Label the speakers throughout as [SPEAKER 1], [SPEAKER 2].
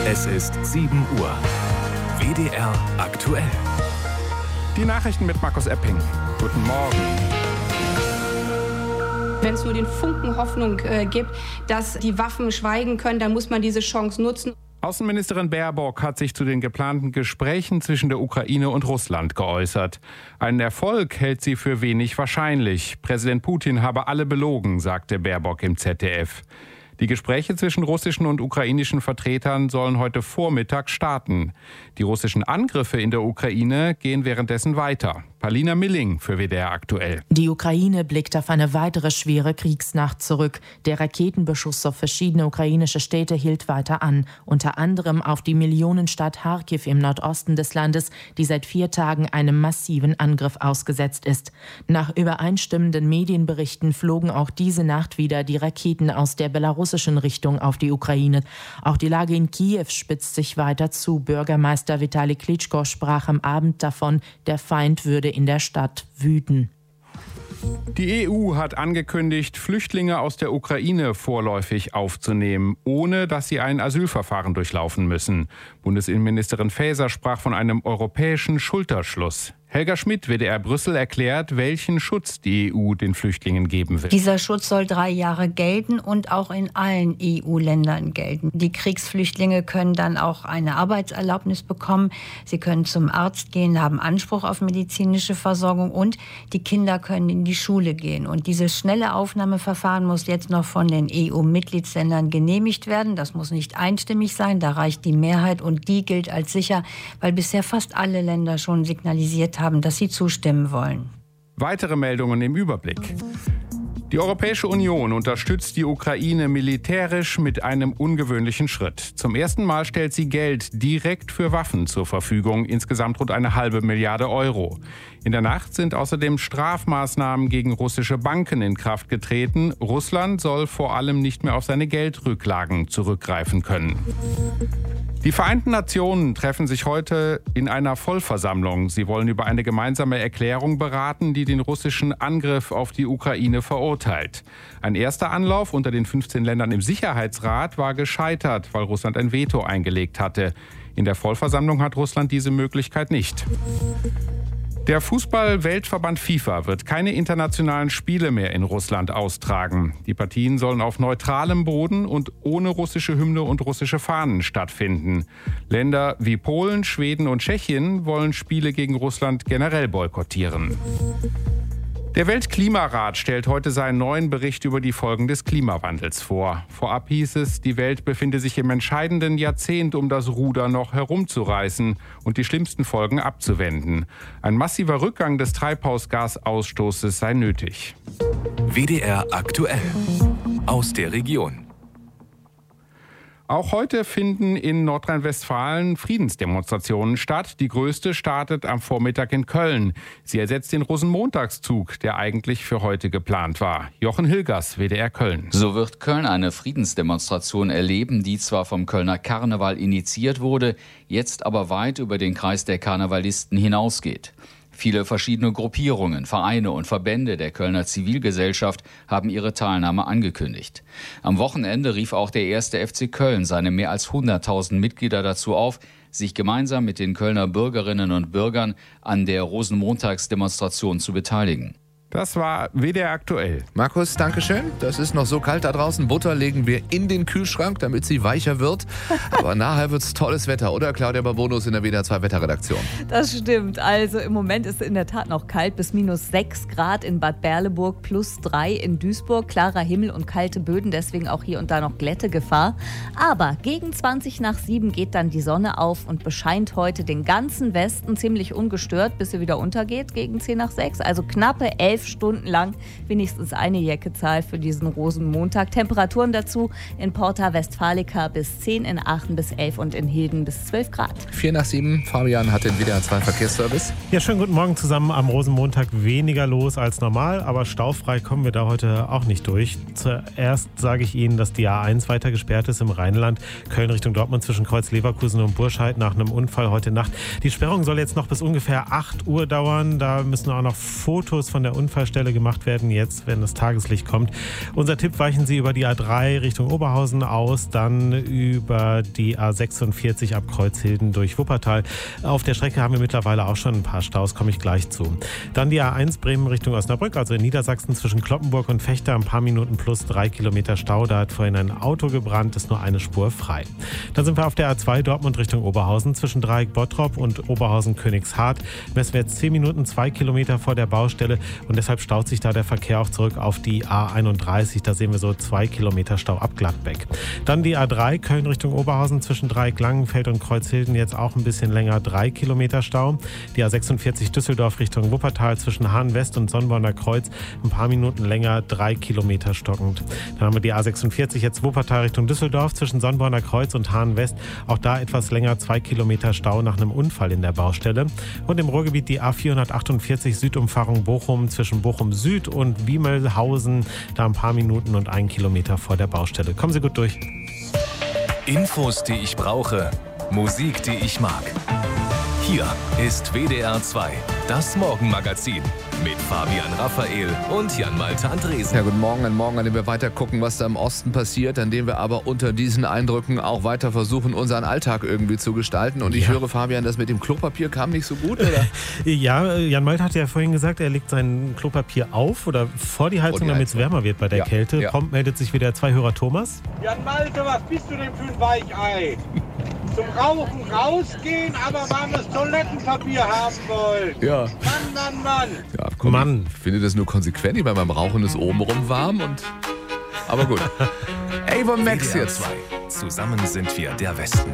[SPEAKER 1] Es ist 7 Uhr. WDR aktuell.
[SPEAKER 2] Die Nachrichten mit Markus Epping. Guten Morgen.
[SPEAKER 3] Wenn es nur den Funken Hoffnung gibt, dass die Waffen schweigen können, dann muss man diese Chance nutzen.
[SPEAKER 2] Außenministerin Baerbock hat sich zu den geplanten Gesprächen zwischen der Ukraine und Russland geäußert. Einen Erfolg hält sie für wenig wahrscheinlich. Präsident Putin habe alle belogen, sagte Baerbock im ZDF. Die Gespräche zwischen russischen und ukrainischen Vertretern sollen heute Vormittag starten. Die russischen Angriffe in der Ukraine gehen währenddessen weiter. Palina Milling für WDR aktuell.
[SPEAKER 4] Die Ukraine blickt auf eine weitere schwere Kriegsnacht zurück. Der Raketenbeschuss auf verschiedene ukrainische Städte hielt weiter an. Unter anderem auf die Millionenstadt Charkiw im Nordosten des Landes, die seit 4 Tagen einem massiven Angriff ausgesetzt ist. Nach übereinstimmenden Medienberichten flogen auch diese Nacht wieder die Raketen aus der belarussischen Richtung auf die Ukraine. Auch die Lage in Kiew spitzt sich weiter zu. Bürgermeister Vitali Klitschko sprach am Abend davon, der Feind würde in der Stadt wüten.
[SPEAKER 2] Die EU hat angekündigt, Flüchtlinge aus der Ukraine vorläufig aufzunehmen, ohne dass sie ein Asylverfahren durchlaufen müssen. Bundesinnenministerin Faeser sprach von einem europäischen Schulterschluss. Helga Schmidt, WDR Brüssel, erklärt, welchen Schutz die EU den Flüchtlingen geben will.
[SPEAKER 5] Dieser Schutz soll 3 Jahre gelten und auch in allen EU-Ländern gelten. Die Kriegsflüchtlinge können dann auch eine Arbeitserlaubnis bekommen. Sie können zum Arzt gehen, haben Anspruch auf medizinische Versorgung und die Kinder können in die Schule gehen. Und dieses schnelle Aufnahmeverfahren muss jetzt noch von den EU-Mitgliedsländern genehmigt werden. Das muss nicht einstimmig sein, da reicht die Mehrheit und die gilt als sicher, weil bisher fast alle Länder schon signalisiert haben, dass sie zustimmen wollen.
[SPEAKER 2] Weitere Meldungen im Überblick. Die Europäische Union unterstützt die Ukraine militärisch mit einem ungewöhnlichen Schritt. Zum ersten Mal stellt sie Geld direkt für Waffen zur Verfügung, insgesamt rund 1,5 Milliarde Euro. In der Nacht sind außerdem Strafmaßnahmen gegen russische Banken in Kraft getreten. Russland soll vor allem nicht mehr auf seine Geldrücklagen zurückgreifen können. Die Vereinten Nationen treffen sich heute in einer Vollversammlung. Sie wollen über eine gemeinsame Erklärung beraten, die den russischen Angriff auf die Ukraine verurteilt. Ein erster Anlauf unter den 15 Ländern im Sicherheitsrat war gescheitert, weil Russland ein Veto eingelegt hatte. In der Vollversammlung hat Russland diese Möglichkeit nicht. Der Fußball-Weltverband FIFA wird keine internationalen Spiele mehr in Russland austragen. Die Partien sollen auf neutralem Boden und ohne russische Hymne und russische Fahnen stattfinden. Länder wie Polen, Schweden und Tschechien wollen Spiele gegen Russland generell boykottieren. Der Weltklimarat stellt heute seinen neuen Bericht über die Folgen des Klimawandels vor. Vorab hieß es, die Welt befinde sich im entscheidenden Jahrzehnt, um das Ruder noch herumzureißen und die schlimmsten Folgen abzuwenden. Ein massiver Rückgang des Treibhausgasausstoßes sei nötig.
[SPEAKER 1] WDR aktuell. Aus der Region.
[SPEAKER 2] Auch heute finden in Nordrhein-Westfalen Friedensdemonstrationen statt. Die größte startet am Vormittag in Köln. Sie ersetzt den Rosenmontagszug, der eigentlich für heute geplant war. Jochen Hilgers, WDR Köln.
[SPEAKER 6] So wird Köln eine Friedensdemonstration erleben, die zwar vom Kölner Karneval initiiert wurde, jetzt aber weit über den Kreis der Karnevalisten hinausgeht. Viele verschiedene Gruppierungen, Vereine und Verbände der Kölner Zivilgesellschaft haben ihre Teilnahme angekündigt. Am Wochenende rief auch der 1. FC Köln seine mehr als 100.000 Mitglieder dazu auf, sich gemeinsam mit den Kölner Bürgerinnen und Bürgern an der Rosenmontagsdemonstration zu beteiligen.
[SPEAKER 2] Das war WDR aktuell.
[SPEAKER 7] Markus, Dankeschön. Das ist noch so kalt da draußen. Butter legen wir in den Kühlschrank, damit sie weicher wird. Aber nachher wird's tolles Wetter, oder? Claudia Babonus in der WDR 2 Wetterredaktion.
[SPEAKER 8] Das stimmt. Also im Moment ist es in der Tat noch kalt, bis -6 Grad in Bad Berleburg, +3 in Duisburg. Klarer Himmel und kalte Böden, deswegen auch hier und da noch Glättegefahr. Aber gegen 7:20 geht dann die Sonne auf und bescheint heute den ganzen Westen ziemlich ungestört, bis sie wieder untergeht gegen 6:10. Also knappe 11 Stunden lang wenigstens eine Jackezahl für diesen Rosenmontag. Temperaturen dazu in Porta Westfalica bis 10, in Aachen bis 11 und in Hilden bis 12 Grad.
[SPEAKER 7] 4:07, Fabian hat den WDR 2 Verkehrsservice.
[SPEAKER 9] Ja, schönen guten Morgen zusammen. Am Rosenmontag weniger los als normal, aber staufrei kommen wir da heute auch nicht durch. Zuerst sage ich Ihnen, dass die A1 weiter gesperrt ist im Rheinland. Köln Richtung Dortmund zwischen Kreuz Leverkusen und Burscheid nach einem Unfall heute Nacht. Die Sperrung soll jetzt noch bis ungefähr 8 Uhr dauern. Da müssen auch noch Fotos von der Unfallstelle gemacht werden, jetzt, wenn das Tageslicht kommt. Unser Tipp: weichen Sie über die A3 Richtung Oberhausen aus, dann über die A46 ab Kreuzhilden durch Wuppertal. Auf der Strecke haben wir mittlerweile auch schon ein paar Staus, komme ich gleich zu. Dann die A1 Bremen Richtung Osnabrück, also in Niedersachsen zwischen Kloppenburg und Vechta, ein paar Minuten plus 3 Kilometer Stau. Da hat vorhin ein Auto gebrannt, ist nur eine Spur frei. Dann sind wir auf der A2 Dortmund Richtung Oberhausen zwischen Dreieck Bottrop und Oberhausen-Königshardt. Messen wir jetzt 10 Minuten, 2 Kilometer vor der Baustelle und deshalb staut sich da der Verkehr auch zurück auf die A31. Da sehen wir so 2 Kilometer Stau ab Gladbeck. Dann die A3 Köln Richtung Oberhausen zwischen Dreieck Langenfeld und Kreuzhilden, jetzt auch ein bisschen länger, 3 Kilometer Stau. Die A46 Düsseldorf Richtung Wuppertal zwischen Hahn West und Sonnborner Kreuz, ein paar Minuten länger, 3 Kilometer stockend. Dann haben wir die A46 jetzt Wuppertal Richtung Düsseldorf zwischen Sonnborner Kreuz und Hahn West, auch da etwas länger, 2 Kilometer Stau nach einem Unfall in der Baustelle. Und im Ruhrgebiet die A448 Südumfahrung Bochum zwischen Bochum Süd und Wiemelhausen, da ein paar Minuten und 1 Kilometer vor der Baustelle. Kommen Sie gut durch.
[SPEAKER 1] Infos, die ich brauche, Musik, die ich mag. Hier ist WDR 2, das Morgenmagazin mit Fabian Raphael und Jan-Malte Andresen.
[SPEAKER 7] Ja, guten Morgen, an dem wir weiter gucken, was da im Osten passiert, an dem wir aber unter diesen Eindrücken auch weiter versuchen, unseren Alltag irgendwie zu gestalten. Und ich höre, Fabian, das mit dem Klopapier kam nicht so gut, oder?
[SPEAKER 9] Ja, Jan-Malte hat ja vorhin gesagt, er legt sein Klopapier auf oder vor die Heizung, damit es wärmer wird bei der Kälte.
[SPEAKER 7] Ja.
[SPEAKER 9] Prompt meldet sich wieder Zwei-Hörer Thomas.
[SPEAKER 10] Jan-Malte, was bist du denn für ein Weichei? Zum Rauchen rausgehen, aber warmes Toilettenpapier haben wollen.
[SPEAKER 7] Ja.
[SPEAKER 10] Mann.
[SPEAKER 7] Ja, komm,
[SPEAKER 9] Mann.
[SPEAKER 7] Ich finde das nur konsequent, weil beim Rauchen ist obenrum warm und... Aber gut. Ava Max
[SPEAKER 1] WDR
[SPEAKER 7] jetzt.
[SPEAKER 1] 2. Zusammen sind wir der Westen.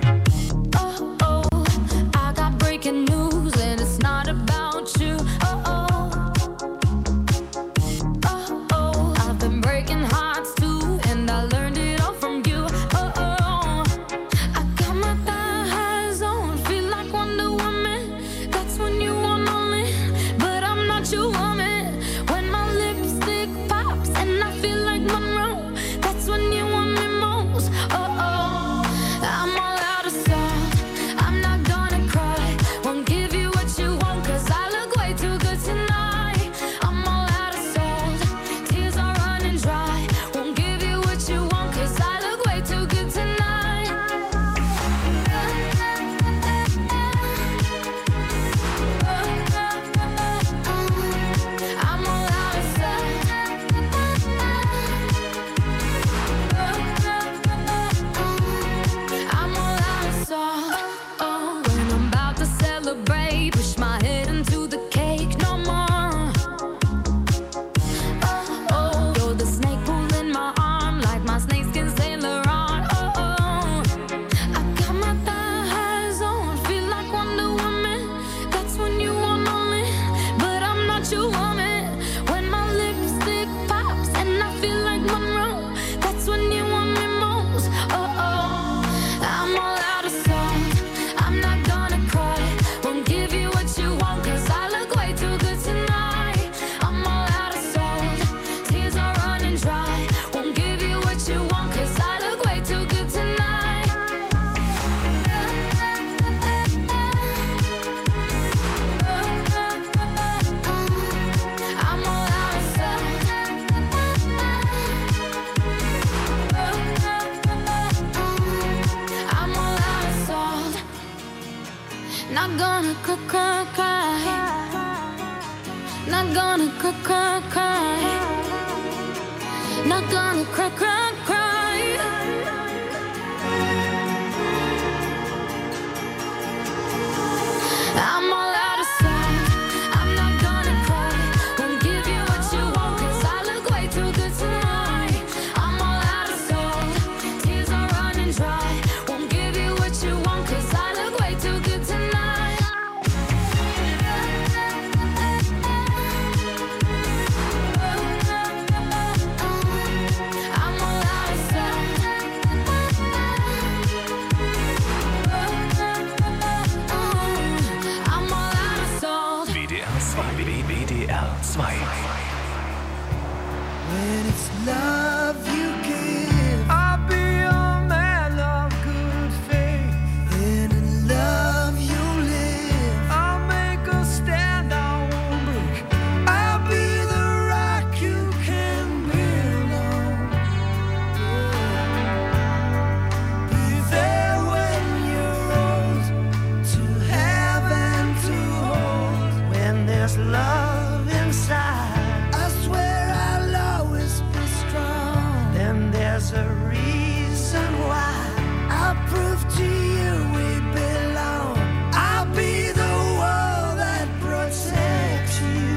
[SPEAKER 11] there's a reason why. I'll prove to you we belong. I'll be the wall that protects you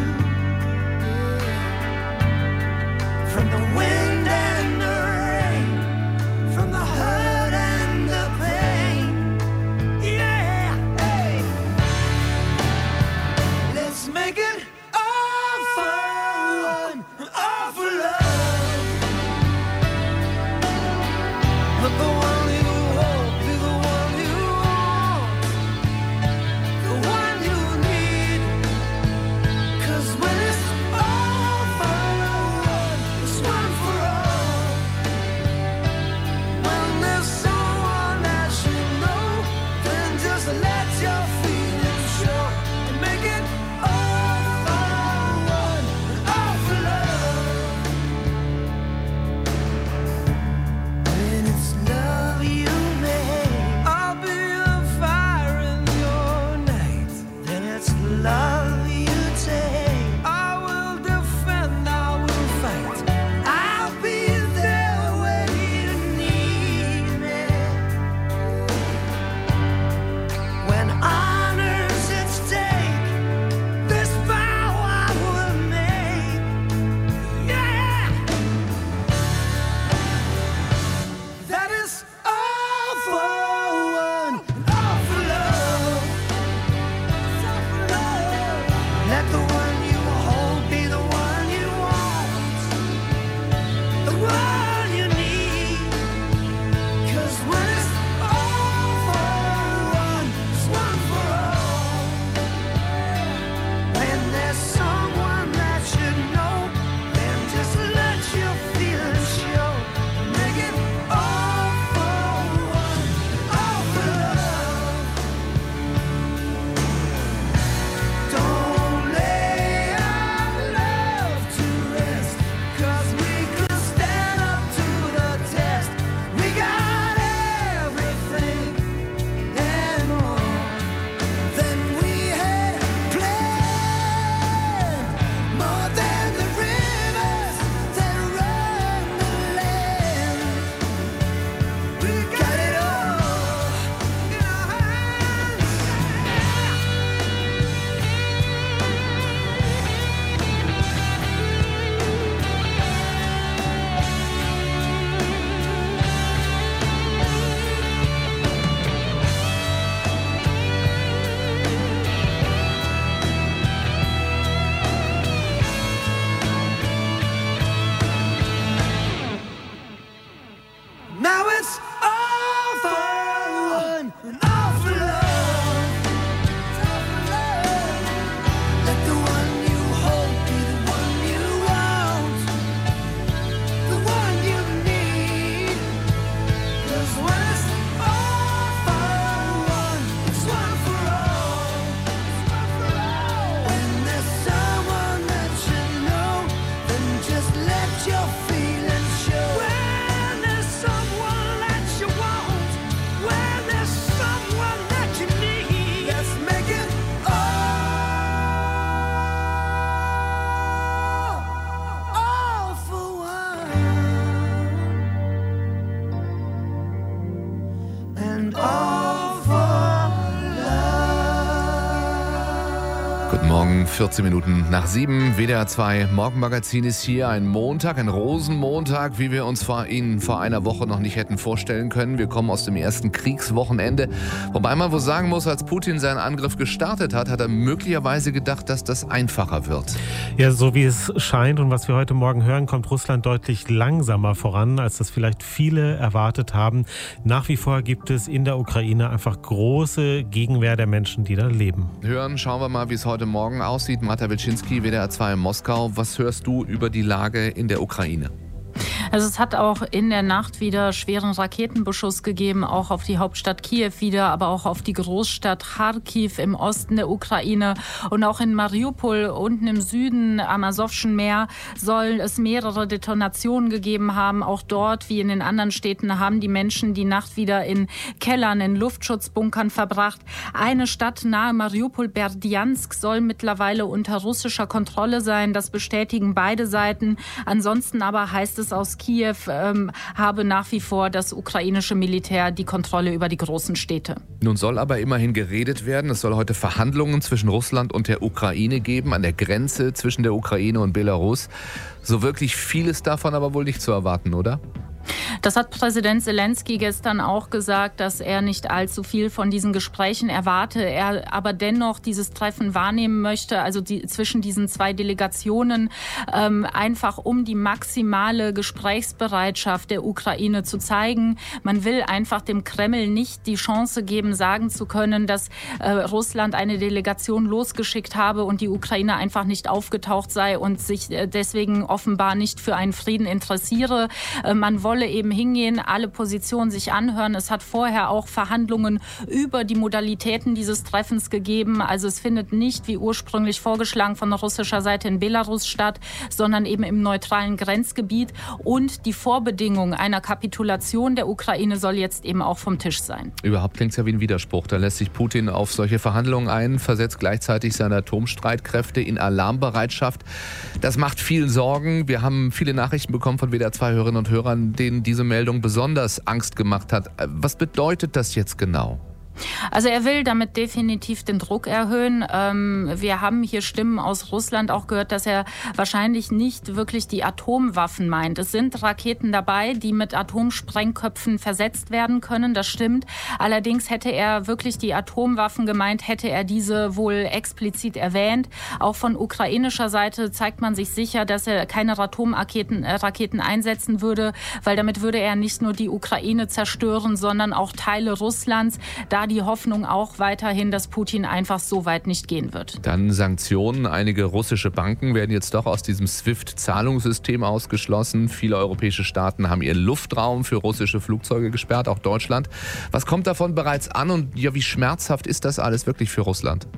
[SPEAKER 11] from the wind and the rain, from the hurt and the pain. Yeah, hey. Let's make it all for one, all for love. Let the one you hold be the one you want, the one you need. 'Cause when it's all for one, it's one for all. When there's someone that you know, then just let your feelings show. And make it all for one, all for love. When it's love you make, I'll be the fire in your night. Then it's love you take, I will defend, I will fight. I'll be there when you need me. When honor's at stake, this vow I will make. Yeah, that is all for one, all for love. All for love. Let the one you hold be the one you want, the one you need. 'Cause when it's all for one, it's one for all. When there's someone that you know, then just let your feelings show. Make it all for one, all for love. Don't lay our love to rest, 'cause we could stand up to the test. We got everything and more than we had planned, more than the rivers that run the land. We got it all in our hands. Now it's all for one, and all for love. All for love. Let the one you hold be the one you want, the one you need. 'Cause when it's all for one, it's one for all. It's one for all. When there's someone that you know, then just let your feelings show. When there's someone that you want, when there's someone that you need, let's make it all for one, and all for love.
[SPEAKER 7] Guten Morgen, 14 Minuten nach 7, WDR 2 Morgenmagazin ist hier. Ein Montag, ein Rosenmontag, wie wir uns vor einer Woche noch nicht hätten vorstellen können. Wir kommen aus dem ersten Kriegswochenende. Wobei man wohl sagen muss, als Putin seinen Angriff gestartet hat, hat er möglicherweise gedacht, dass das einfacher wird.
[SPEAKER 9] Ja, so wie es scheint und was wir heute Morgen hören, kommt Russland deutlich langsamer voran, als das vielleicht viele erwartet haben. Nach wie vor gibt es in der Ukraine einfach große Gegenwehr der Menschen, die da leben.
[SPEAKER 7] Schauen wir mal, wie es heute Morgen aussieht. Marta Wilczynski, WDR 2 in Moskau. Was hörst du über die Lage in der Ukraine?
[SPEAKER 12] Also es hat auch in der Nacht wieder schweren Raketenbeschuss gegeben, auch auf die Hauptstadt Kiew wieder, aber auch auf die Großstadt Charkiw im Osten der Ukraine und auch in Mariupol unten im Süden am Asowschen Meer soll es mehrere Detonationen gegeben haben. Auch dort, wie in den anderen Städten, haben die Menschen die Nacht wieder in Kellern, in Luftschutzbunkern verbracht. Eine Stadt nahe Mariupol, Berdjansk, soll mittlerweile unter russischer Kontrolle sein. Das bestätigen beide Seiten. Ansonsten aber heißt es aus aus Kiew habe nach wie vor das ukrainische Militär die Kontrolle über die großen Städte.
[SPEAKER 7] Nun soll aber immerhin geredet werden. Es soll heute Verhandlungen zwischen Russland und der Ukraine geben, an der Grenze zwischen der Ukraine und Belarus. So wirklich viel ist davon aber wohl nicht zu erwarten, oder?
[SPEAKER 12] Das hat Präsident Zelensky gestern auch gesagt, dass er nicht allzu viel von diesen Gesprächen erwarte, er aber dennoch dieses Treffen wahrnehmen möchte, also zwischen diesen zwei Delegationen, einfach um die maximale Gesprächsbereitschaft der Ukraine zu zeigen. Man will einfach dem Kreml nicht die Chance geben, sagen zu können, dass Russland eine Delegation losgeschickt habe und die Ukraine einfach nicht aufgetaucht sei und sich deswegen offenbar nicht für einen Frieden interessiere. Man wolle eben hingehen, alle Positionen sich anhören. Es hat vorher auch Verhandlungen über die Modalitäten dieses Treffens gegeben. Also es findet nicht, wie ursprünglich vorgeschlagen, von russischer Seite in Belarus statt, sondern eben im neutralen Grenzgebiet. Und die Vorbedingung einer Kapitulation der Ukraine soll jetzt eben auch vom Tisch sein.
[SPEAKER 7] Überhaupt klingt es ja wie ein Widerspruch. Da lässt sich Putin auf solche Verhandlungen ein, versetzt gleichzeitig seine Atomstreitkräfte in Alarmbereitschaft. Das macht viel Sorgen. Wir haben viele Nachrichten bekommen von WDR 2 Hörerinnen und Hörern, denen diese Meldung besonders Angst gemacht hat. Was bedeutet das jetzt genau?
[SPEAKER 12] Also er will damit definitiv den Druck erhöhen. Wir haben hier Stimmen aus Russland auch gehört, dass er wahrscheinlich nicht wirklich die Atomwaffen meint. Es sind Raketen dabei, die mit Atomsprengköpfen versetzt werden können, das stimmt. Allerdings hätte er wirklich die Atomwaffen gemeint, hätte er diese wohl explizit erwähnt. Auch von ukrainischer Seite zeigt man sich sicher, dass er keine Atomraketen einsetzen würde, weil damit würde er nicht nur die Ukraine zerstören, sondern auch Teile Russlands. Da die Hoffnung auch weiterhin, dass Putin einfach so weit nicht gehen wird.
[SPEAKER 7] Dann Sanktionen. Einige russische Banken werden jetzt doch aus diesem SWIFT-Zahlungssystem ausgeschlossen. Viele europäische Staaten haben ihren Luftraum für russische Flugzeuge gesperrt, auch Deutschland. Was kommt davon bereits an und ja, wie schmerzhaft ist das alles wirklich für Russland?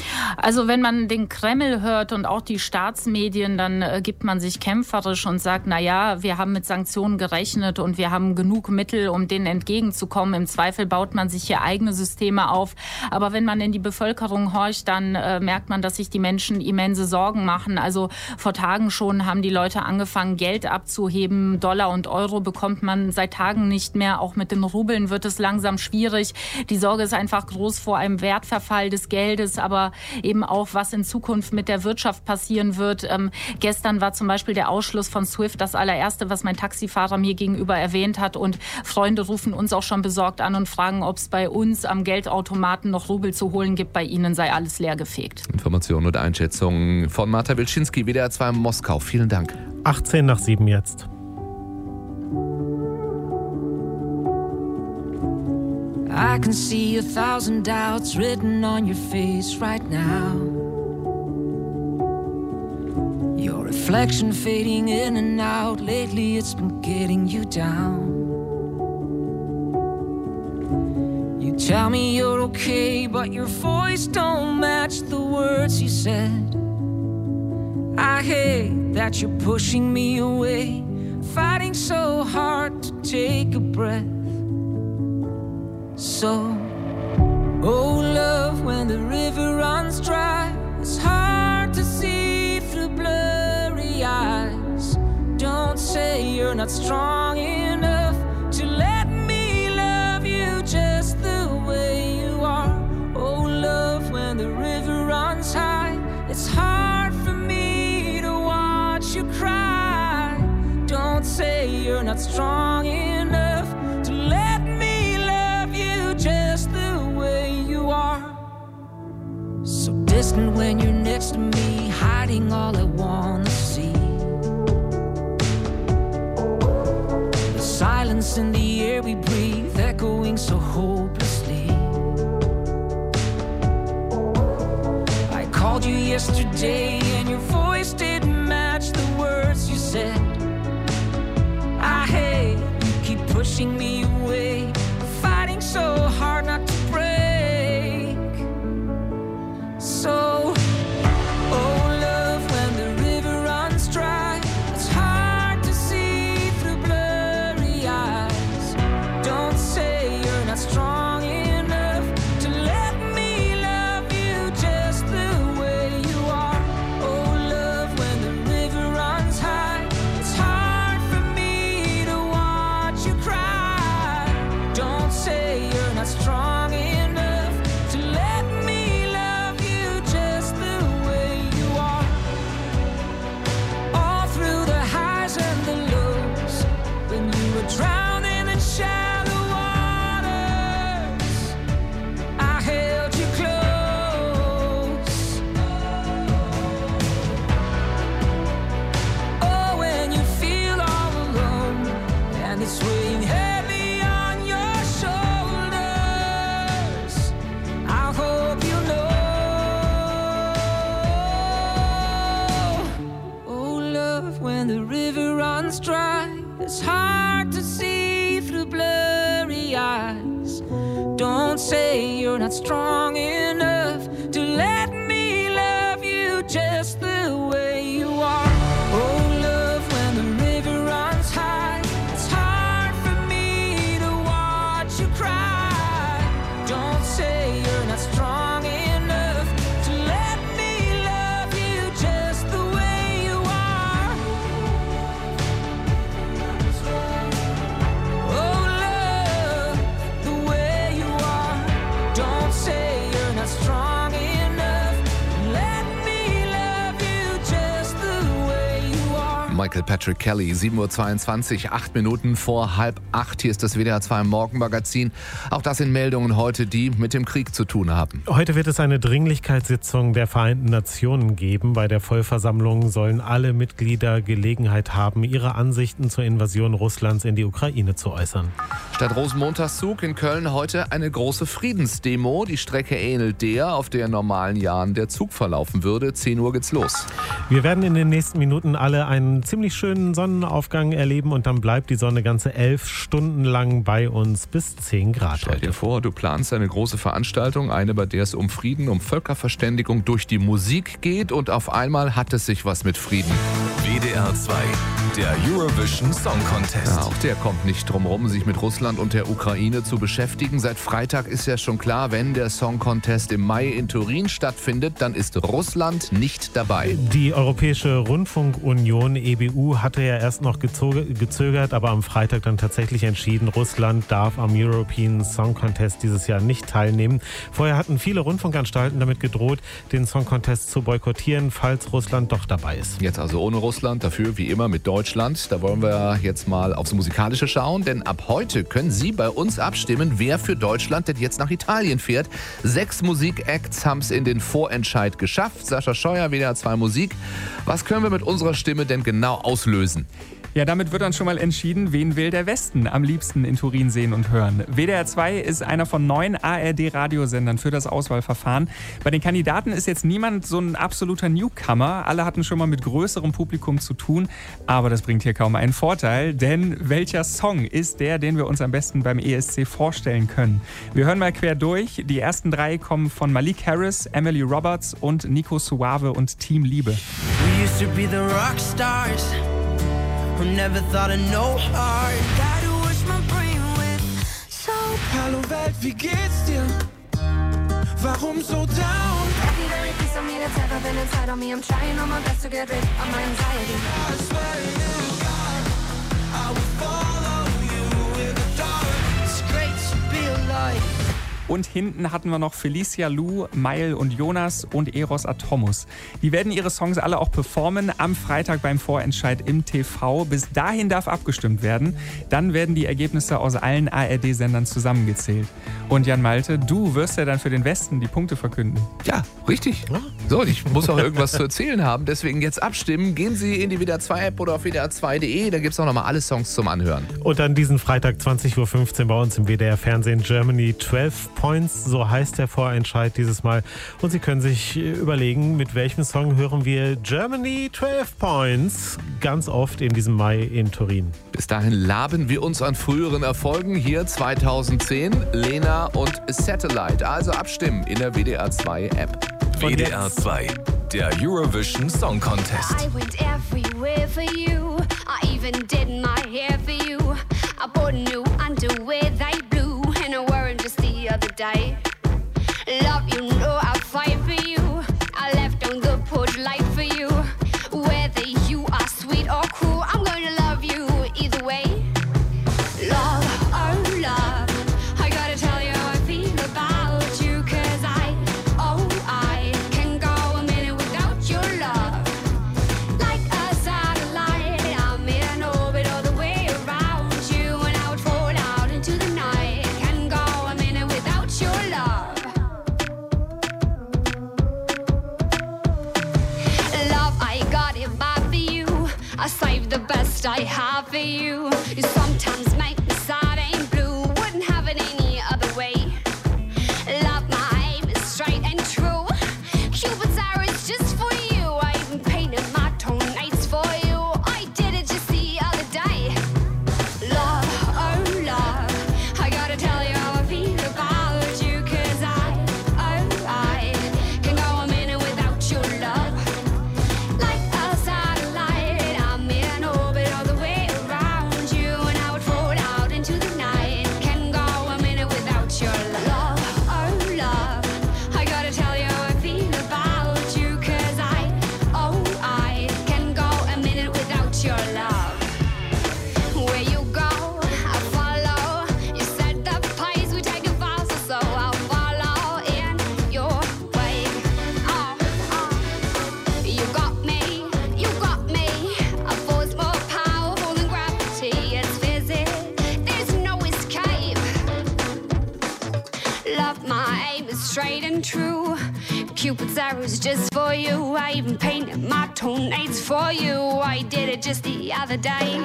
[SPEAKER 12] Also wenn man den Kreml hört und auch die Staatsmedien, dann gibt man sich kämpferisch und sagt, na ja, wir haben mit Sanktionen gerechnet und wir haben genug Mittel, um denen entgegenzukommen. Im Zweifel baut man sich hier eigene Systeme auf. Aber wenn man in die Bevölkerung horcht, dann merkt man, dass sich die Menschen immense Sorgen machen. Also vor Tagen schon haben die Leute angefangen, Geld abzuheben. Dollar und Euro bekommt man seit Tagen nicht mehr. Auch mit den Rubeln wird es langsam schwierig. Die Sorge ist einfach groß vor einem Wertverfall des Geldes, aber eben auch, was in Zukunft mit der Wirtschaft passieren wird. Gestern war zum Beispiel der Ausschluss von SWIFT das allererste, was mein Taxifahrer mir gegenüber erwähnt hat. Und Freunde rufen uns auch schon besorgt an und fragen, ob es bei uns am Geldautomaten noch Rubel zu holen gibt. Bei ihnen sei alles leergefegt.
[SPEAKER 7] Informationen und Einschätzungen von Marta Wilczynski, WDR 2 Moskau. Vielen Dank.
[SPEAKER 9] 7:18 jetzt.
[SPEAKER 11] I can see 1,000 doubts written on your face right now. Your reflection fading in and out. Lately it's been getting you down. You tell me you're okay, but your voice don't match the words you said. I hate that you're pushing me away, fighting so hard to take a breath. So, oh love, when the river runs dry, it's hard to see through blurry eyes. Don't say you're not strong enough to let me love you just the way you are. Oh love, when the river runs high, it's hard for me to watch you cry. Don't say you're not strong enough to let me love you just the way you are. So distant when you're next to me, hiding all I wanna see. The silence in the air we breathe, echoing so hopelessly. I called you yesterday and your voice didn't match the words you said. I hate you keep pushing me away, fighting so hard not to break. So, oh love, when the river runs dry, it's hard to see through blurry eyes. Don't say you're not strong enough to let me love you just the way you are. Oh love, when the river runs high, it's hard for me you're not strong enough to let me love you just the way you are. Oh, love, when the river runs high, it's hard for me to watch you cry. Don't say you're not strong enough to let me love you just the way you are. Oh, love, the way you are. Don't say you're not strong enough. Let me love you just the way you are.
[SPEAKER 7] Michael Patrick Kelly, 7:22 Uhr, 8 Minuten vor 7:30. Hier ist das WDR 2 Morgenmagazin. Auch das sind Meldungen heute, die mit dem Krieg zu tun haben.
[SPEAKER 9] Heute wird es eine Dringlichkeitssitzung der Vereinten Nationen geben. Bei der Vollversammlung sollen alle Mitglieder Gelegenheit haben, ihre Ansichten zur Invasion Russlands in die Ukraine zu äußern.
[SPEAKER 7] Statt Rosenmontagszug in Köln heute eine große Friedensdemo. Die Strecke ähnelt der, auf der in normalen Jahren der Zug verlaufen würde. 10 Uhr geht's los.
[SPEAKER 9] Wir werden in den nächsten Minuten alle einen ziemlich schönen Sonnenaufgang erleben und dann bleibt die Sonne ganze 11 Stunden lang bei uns bis 10 Grad.
[SPEAKER 7] Stell dir vor, du planst eine große Veranstaltung, eine, bei der es um Frieden, um Völkerverständigung durch die Musik geht und auf einmal hat es sich was mit Frieden.
[SPEAKER 1] WDR 2, der Eurovision Song Contest.
[SPEAKER 7] Ja, auch der kommt nicht drum rum, sich mit Russland und der Ukraine zu beschäftigen. Seit Freitag ist ja schon klar, wenn der Song Contest im Mai in Turin stattfindet, dann ist Russland nicht dabei.
[SPEAKER 9] Die Europäische Rundfunkunion EBU hatte ja erst noch gezögert, aber am Freitag dann tatsächlich entschieden, Russland darf am European Song Contest dieses Jahr nicht teilnehmen. Vorher hatten viele Rundfunkanstalten damit gedroht, den Song Contest zu boykottieren, falls Russland doch dabei ist.
[SPEAKER 7] Jetzt also ohne Russland, dafür wie immer mit Deutschland. Da wollen wir jetzt mal aufs Musikalische schauen, denn ab heute können Sie bei uns abstimmen, wer für Deutschland denn jetzt nach Italien fährt. 6 Musikacts haben es in den Vorentscheid geschafft. Sascha Scheuer, WDR 2 Musik. Was können wir mit unserer Stimme denn genau auslösen?
[SPEAKER 13] Ja, damit wird dann schon mal entschieden, wen will der Westen am liebsten in Turin sehen und hören. WDR 2 ist einer von 9 ARD-Radiosendern für das Auswahlverfahren. Bei den Kandidaten ist jetzt niemand so ein absoluter Newcomer. Alle hatten schon mal mit größerem Publikum zu tun. Aber das bringt hier kaum einen Vorteil, denn welcher Song ist der, den wir uns am besten beim ESC vorstellen können? Wir hören mal quer durch. Die ersten 3 kommen von Malik Harris, Emily Roberts und Nico Suave und Team Liebe.
[SPEAKER 11] We used to be the rock stars who never thought of no heart. Gotta wash my brain with soap. Hallo Welt, wie geht's dir? Warum so down? Every piece of me that's ever been inside of me, I'm trying on my best to get rid of my anxiety. I swear to God, I will follow you in the dark. It's great to be alive.
[SPEAKER 13] Und hinten hatten wir noch Felicia Lou, Mail und Jonas und Eros Atomos. Die werden ihre Songs alle auch performen am Freitag beim Vorentscheid im TV. Bis dahin darf abgestimmt werden. Dann werden die Ergebnisse aus allen ARD-Sendern zusammengezählt. Und Jan Malte, du wirst ja dann für den Westen die Punkte verkünden.
[SPEAKER 7] Ja, richtig. So, ich muss auch irgendwas zu erzählen haben. Deswegen jetzt abstimmen. Gehen Sie in die WDR 2-App oder auf WDR2.de. Da gibt es auch nochmal alle Songs zum Anhören.
[SPEAKER 9] Und dann diesen Freitag 20:15 Uhr bei uns im WDR-Fernsehen Germany 12 Points, so heißt der Vorentscheid dieses Mal. Und Sie können sich überlegen, mit welchem Song hören wir Germany 12 Points ganz oft in diesem Mai in Turin.
[SPEAKER 7] Bis dahin laben wir uns an früheren Erfolgen. Hier 2010, Lena und Satellite. Also abstimmen in der WDR 2 App.
[SPEAKER 1] WDR 2, der Eurovision Song Contest.
[SPEAKER 14] I went everywhere for you. I even did my hair for you. I bought new underwear, they blue, and I wore them just the other day. Love, you know I fight for you. I left on the porch light for you. Whether you are sweet or cool, I'm gonna love you either way. Love, oh love, I gotta tell you how I feel about you. 'Cause I can go a minute without your love. Like a satellite, I'm in orbit all the way around you. And I would fall out into the night. Can go a minute without your love. straight and true. Cupid's arrows just for you. I even painted my toenails for you. I did it just the other day.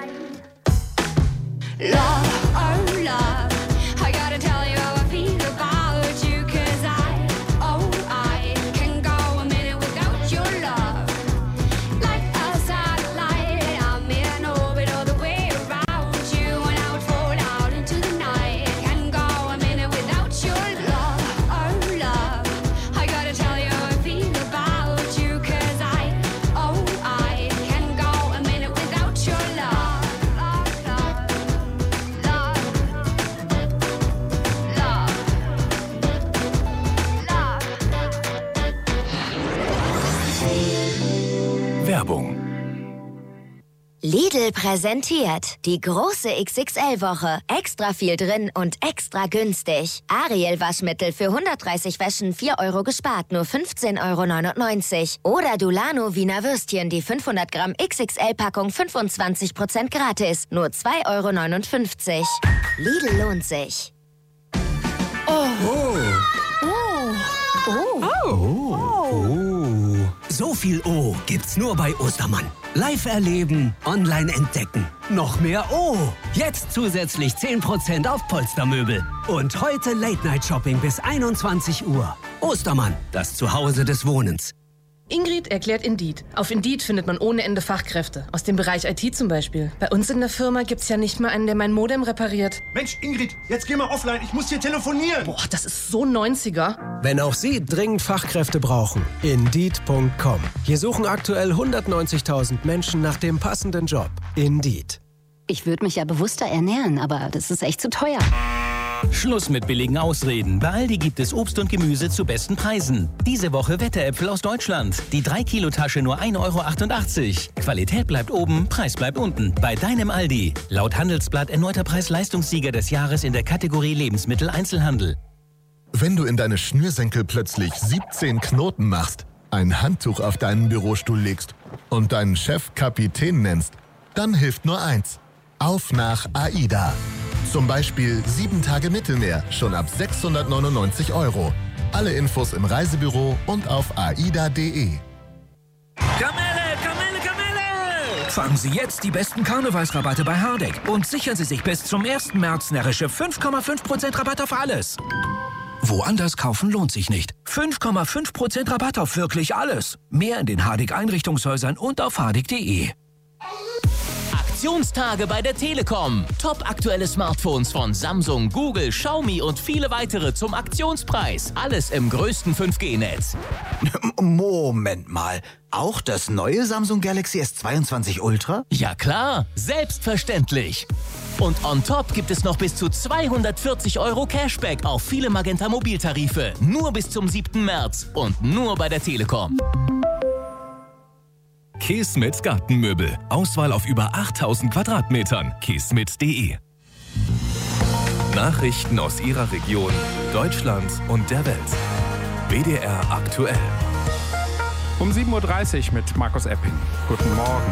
[SPEAKER 14] Love, oh love, I gotta tell you how I feel about you. 'Cause I can go a minute without your love. Like a satellite, I'm in orbit all the way around you. And I would fall out into the night. Can go a minute without your love, oh love, I gotta tell you how I feel about you. 'Cause I can go a minute without your love.
[SPEAKER 1] Werbung.
[SPEAKER 15] Lidl präsentiert die große XXL-Woche. Extra viel drin und extra günstig. Ariel-Waschmittel für 130 Wäschen 4 Euro gespart, nur 15,99 Euro. Oder Dulano Wiener Würstchen, die 500 Gramm XXL-Packung 25% gratis, nur 2,59 Euro. Lidl lohnt sich.
[SPEAKER 16] So viel O gibt's nur bei Ostermann. Live erleben, online entdecken. Noch mehr O. Jetzt zusätzlich 10% auf Polstermöbel. Und heute Late-Night-Shopping bis 21 Uhr. Ostermann, das Zuhause des Wohnens.
[SPEAKER 17] Ingrid erklärt Indeed. Auf Indeed findet man ohne Ende Fachkräfte. Aus dem Bereich IT zum Beispiel. Bei uns in der Firma gibt's ja nicht mal einen, der mein Modem repariert.
[SPEAKER 18] Mensch, Ingrid, jetzt geh mal offline. Ich muss hier telefonieren.
[SPEAKER 17] Boah, das ist so 90er.
[SPEAKER 19] Wenn auch Sie dringend Fachkräfte brauchen, Indeed.com. Hier suchen aktuell 190.000 Menschen nach dem passenden Job. Indeed.
[SPEAKER 20] Ich würde mich ja bewusster ernähren, aber das ist echt zu teuer.
[SPEAKER 21] Schluss mit billigen Ausreden. Bei Aldi gibt es Obst und Gemüse zu besten Preisen. Diese Woche Wetteräpfel aus Deutschland. Die 3-Kilo-Tasche nur 1,88 Euro. Qualität bleibt oben, Preis bleibt unten. Bei deinem Aldi. Laut Handelsblatt erneuter Preis-Leistungssieger des Jahres in der Kategorie Lebensmittel-Einzelhandel.
[SPEAKER 22] Wenn du in deine Schnürsenkel plötzlich 17 Knoten machst, ein Handtuch auf deinen Bürostuhl legst und deinen Chef Kapitän nennst, dann hilft nur eins. Auf nach AIDA. Zum Beispiel 7 Tage Mittelmeer, schon ab 699 Euro. Alle Infos im Reisebüro und auf aida.de.
[SPEAKER 23] Kamelle, Kamelle, Kamelle! Fangen Sie jetzt die besten Karnevalsrabatte bei Hardegg und sichern Sie sich bis zum 1. März närrische 5,5% Rabatt auf alles. Woanders kaufen lohnt sich nicht. 5,5% Rabatt auf wirklich alles. Mehr in den Hardegg-Einrichtungshäusern und auf hardegg.de.
[SPEAKER 21] Aktionstage bei der Telekom. Top aktuelle Smartphones von Samsung, Google, Xiaomi und viele weitere zum Aktionspreis. Alles im größten 5G-Netz.
[SPEAKER 24] Moment mal. Auch das neue Samsung Galaxy S22 Ultra?
[SPEAKER 21] Ja klar, selbstverständlich. Und on top gibt es noch bis zu 240 Euro Cashback auf viele Magenta Mobiltarife. Nur bis zum 7. März und nur bei der Telekom.
[SPEAKER 1] Kismet Gartenmöbel. Auswahl auf über 8000 Quadratmetern. Kismet.de. Nachrichten aus Ihrer Region, Deutschland und der Welt. WDR aktuell.
[SPEAKER 2] Um 7.30 Uhr mit Markus Epping. Guten Morgen.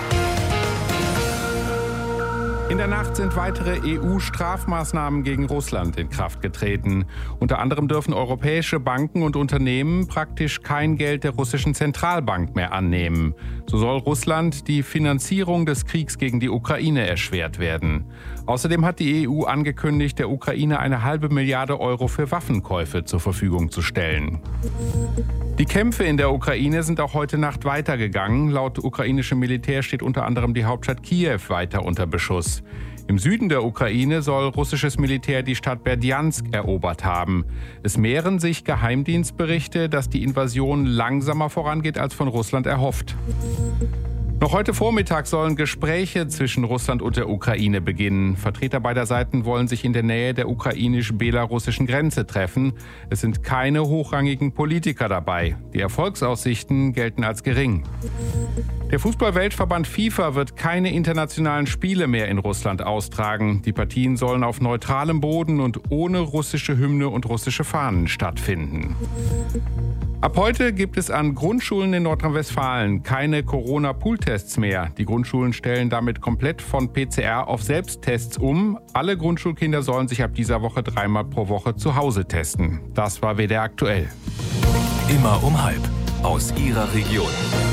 [SPEAKER 2] In der Nacht sind weitere EU-Strafmaßnahmen gegen Russland in Kraft getreten. Unter anderem dürfen europäische Banken und Unternehmen praktisch kein Geld der russischen Zentralbank mehr annehmen. So soll Russland die Finanzierung des Kriegs gegen die Ukraine erschwert werden. Außerdem hat die EU angekündigt, der Ukraine eine halbe Milliarde Euro für Waffenkäufe zur Verfügung zu stellen. Die Kämpfe in der Ukraine sind auch heute Nacht weitergegangen. Laut ukrainischem Militär steht unter anderem die Hauptstadt Kiew weiter unter Beschuss. Im Süden der Ukraine soll russisches Militär die Stadt Berdjansk erobert haben. Es mehren sich Geheimdienstberichte, dass die Invasion langsamer vorangeht als von Russland erhofft. Noch heute Vormittag sollen Gespräche zwischen Russland und der Ukraine beginnen. Vertreter beider Seiten wollen sich in der Nähe der ukrainisch-belarussischen Grenze treffen. Es sind keine hochrangigen Politiker dabei. Die Erfolgsaussichten gelten als gering. Der Fußball-Weltverband FIFA wird keine internationalen Spiele mehr in Russland austragen. Die Partien sollen auf neutralem Boden und ohne russische Hymne und russische Fahnen stattfinden. Ab heute gibt es an Grundschulen in Nordrhein-Westfalen keine Corona-Pool Schultests mehr. Die Grundschulen stellen damit komplett von PCR auf Selbsttests um. Alle Grundschulkinder sollen sich ab dieser Woche 3-mal pro Woche zu Hause testen. Das war WDR aktuell.
[SPEAKER 1] Immer um 12:30 aus Ihrer Region.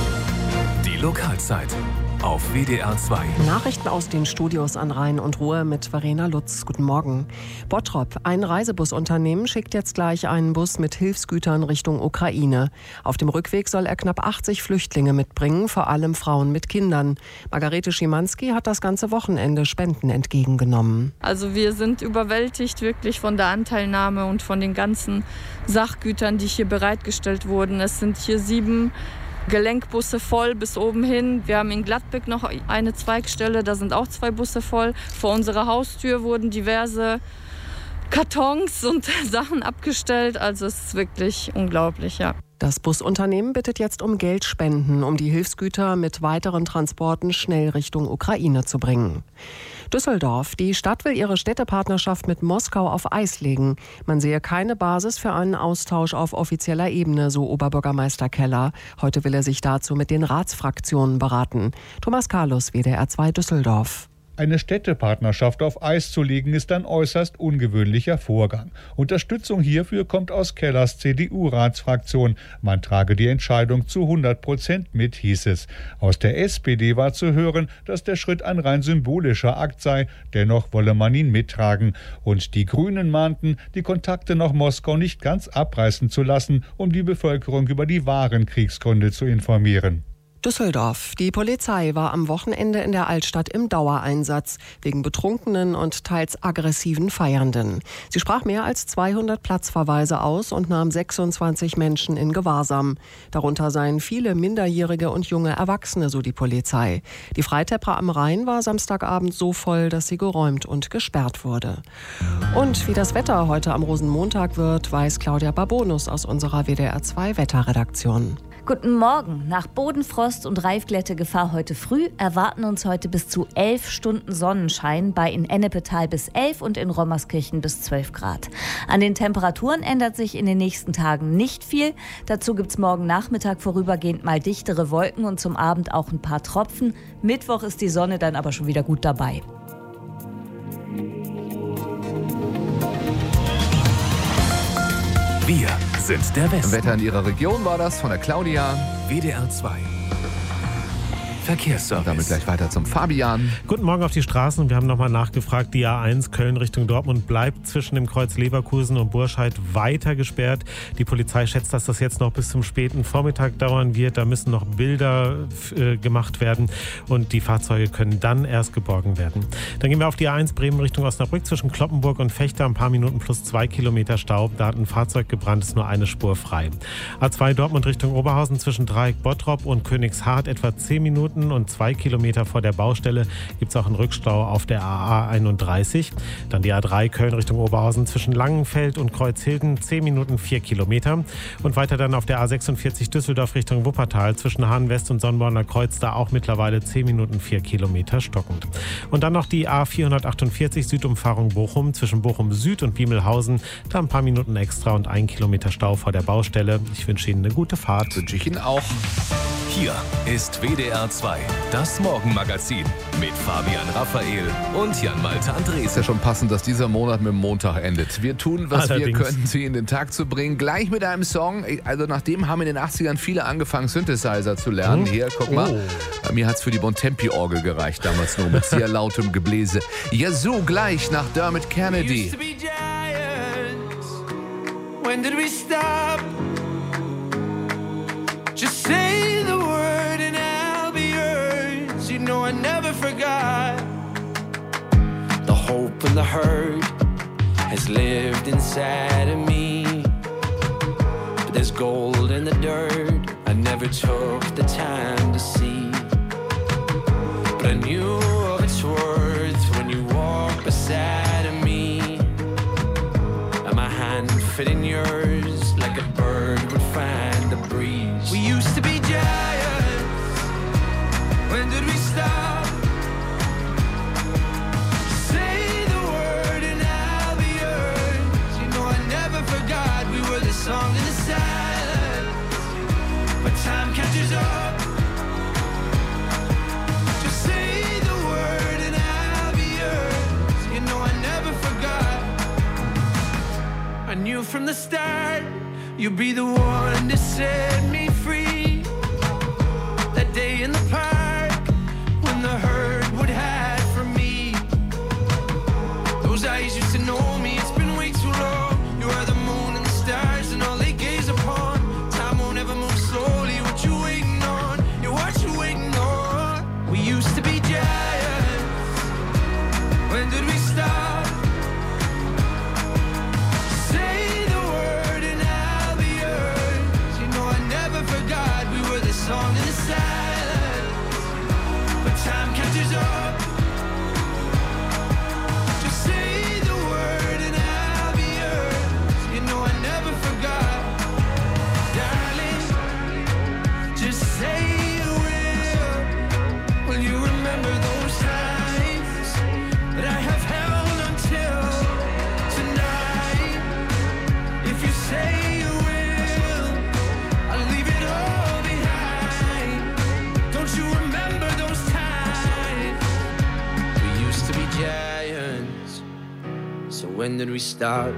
[SPEAKER 1] Die Lokalzeit auf WDR 2.
[SPEAKER 3] Nachrichten aus den Studios an Rhein und Ruhr mit Verena Lutz. Guten Morgen. Bottrop, ein Reisebusunternehmen, schickt jetzt gleich einen Bus mit Hilfsgütern Richtung Ukraine. Auf dem Rückweg soll er knapp 80 Flüchtlinge mitbringen, vor allem Frauen mit Kindern. Margarete Schimanski hat das ganze Wochenende Spenden entgegengenommen.
[SPEAKER 4] Also wir sind überwältigt wirklich von der Anteilnahme und von den ganzen Sachgütern, die hier bereitgestellt wurden. Es sind hier 7 Gelenkbusse voll bis oben hin. Wir haben in Gladbeck noch eine Zweigstelle, da sind auch 2 Busse voll. Vor unserer Haustür wurden diverse Kartons und Sachen abgestellt. Also es ist wirklich unglaublich, ja.
[SPEAKER 3] Das Busunternehmen bittet jetzt um Geldspenden, um die Hilfsgüter mit weiteren Transporten schnell Richtung Ukraine zu bringen. Düsseldorf. Die Stadt will ihre Städtepartnerschaft mit Moskau auf Eis legen. Man sehe keine Basis für einen Austausch auf offizieller Ebene, so Oberbürgermeister Keller. Heute will er sich dazu mit den Ratsfraktionen beraten. Thomas Carlos, WDR 2 Düsseldorf.
[SPEAKER 5] Eine Städtepartnerschaft auf Eis zu legen, ist ein äußerst ungewöhnlicher Vorgang. Unterstützung hierfür kommt aus Kellers CDU-Ratsfraktion. Man trage die Entscheidung zu 100% mit, hieß es. Aus der SPD war zu hören, dass der Schritt ein rein symbolischer Akt sei. Dennoch wolle man ihn mittragen. Und die Grünen mahnten, die Kontakte nach Moskau nicht ganz abreißen zu lassen, um die Bevölkerung über die wahren Kriegsgründe zu informieren.
[SPEAKER 3] Düsseldorf. Die Polizei war am Wochenende in der Altstadt im Dauereinsatz wegen betrunkenen und teils aggressiven Feiernden. Sie sprach mehr als 200 Platzverweise aus und nahm 26 Menschen in Gewahrsam. Darunter seien viele Minderjährige und junge Erwachsene, so die Polizei. Die Freitepra am Rhein war Samstagabend so voll, dass sie geräumt und gesperrt wurde. Und wie das Wetter heute am Rosenmontag wird, weiß Claudia Babonus aus unserer WDR 2 Wetterredaktion.
[SPEAKER 8] Guten Morgen. Nach Bodenfrost und Reifglättegefahr heute früh erwarten uns heute bis zu 11 Stunden Sonnenschein, bei in Ennepetal bis 11 und in Rommerskirchen bis 12 Grad. An den Temperaturen ändert sich in den nächsten Tagen nicht viel. Dazu gibt's morgen Nachmittag vorübergehend mal dichtere Wolken und zum Abend auch ein paar Tropfen. Mittwoch ist die Sonne dann aber schon wieder gut dabei.
[SPEAKER 1] Wir sind der Westen.
[SPEAKER 7] Wetter in Ihrer Region war das von der Claudia.
[SPEAKER 1] WDR 2. Verkehrsservice.
[SPEAKER 7] Damit gleich weiter zum Fabian.
[SPEAKER 9] Guten Morgen auf die Straßen. Wir haben nochmal nachgefragt. Die A1 Köln Richtung Dortmund bleibt zwischen dem Kreuz Leverkusen und Burscheid weiter gesperrt. Die Polizei schätzt, dass das jetzt noch bis zum späten Vormittag dauern wird. Da müssen noch Bilder gemacht werden und die Fahrzeuge können dann erst geborgen werden. Dann gehen wir auf die A1 Bremen Richtung Osnabrück zwischen Kloppenburg und Vechta. Ein paar Minuten plus 2 Kilometer Stau. Da hat ein Fahrzeug gebrannt, ist nur eine Spur frei. A2 Dortmund Richtung Oberhausen zwischen Dreieck Bottrop und Königshardt etwa 10 Minuten und 2 Kilometer vor der Baustelle gibt es auch einen Rückstau auf der AA31. Dann die A3 Köln Richtung Oberhausen zwischen Langenfeld und Kreuzhilden 10 Minuten 4 Kilometer. Und weiter dann auf der A46 Düsseldorf Richtung Wuppertal zwischen Hahn-West und Sonnborner Kreuz, da auch mittlerweile 10 Minuten 4 Kilometer stockend. Und dann noch die A448 Südumfahrung Bochum zwischen Bochum Süd und Biemelhausen, da ein paar Minuten extra und 1 Kilometer Stau vor der Baustelle. Ich wünsche Ihnen eine gute Fahrt.
[SPEAKER 7] Wünsche ich Ihnen auch.
[SPEAKER 1] Hier ist WDR 2, das Morgenmagazin mit Fabian Raphael und Jan-Malte Andresen.
[SPEAKER 7] Ist ja schon passend, dass dieser Monat mit dem Montag endet. Wir tun, was wir können, Sie in den Tag zu bringen. Gleich mit einem Song. Also nachdem haben in den 80ern viele angefangen, Synthesizer zu lernen. Hier, guck mal. Bei mir hat es für die Bontempi-Orgel gereicht, damals nur mit sehr lautem Gebläse. Yazoo gleich nach Dermot Kennedy.
[SPEAKER 11] When did we stop? Just say the word and I'll be yours. You know I never forgot. The hope and the hurt has lived inside of me. But there's gold in the dirt I never took the time to see. But I knew of its worth when you walked beside of me. And my hand fit in yours like a bird would find the breeze. We used to be giants. When did we stop? Say the word and I'll be yours. You know I never forgot we were the song in the silence. But time catches up knew from the start you'd be the one to set me free. That day in the park when the herd would hide from me. Those eyes used to know me, it's been way too long. You are the moon and the stars and all they gaze upon. Time won't ever move slowly, what you waiting on? Yeah, what you waiting on? We used to be giants. When did we stop? Say the word and I'll be yours. You know I never forgot we were the song of the silence. But time catches up. Just say the word and I'll be yours. You know I never forgot. Darling, just say you will. Will you remember those times that I have held until tonight? If you say you will, I'll leave it all behind. Don't you remember those times? We used to be giants. So when did we stop?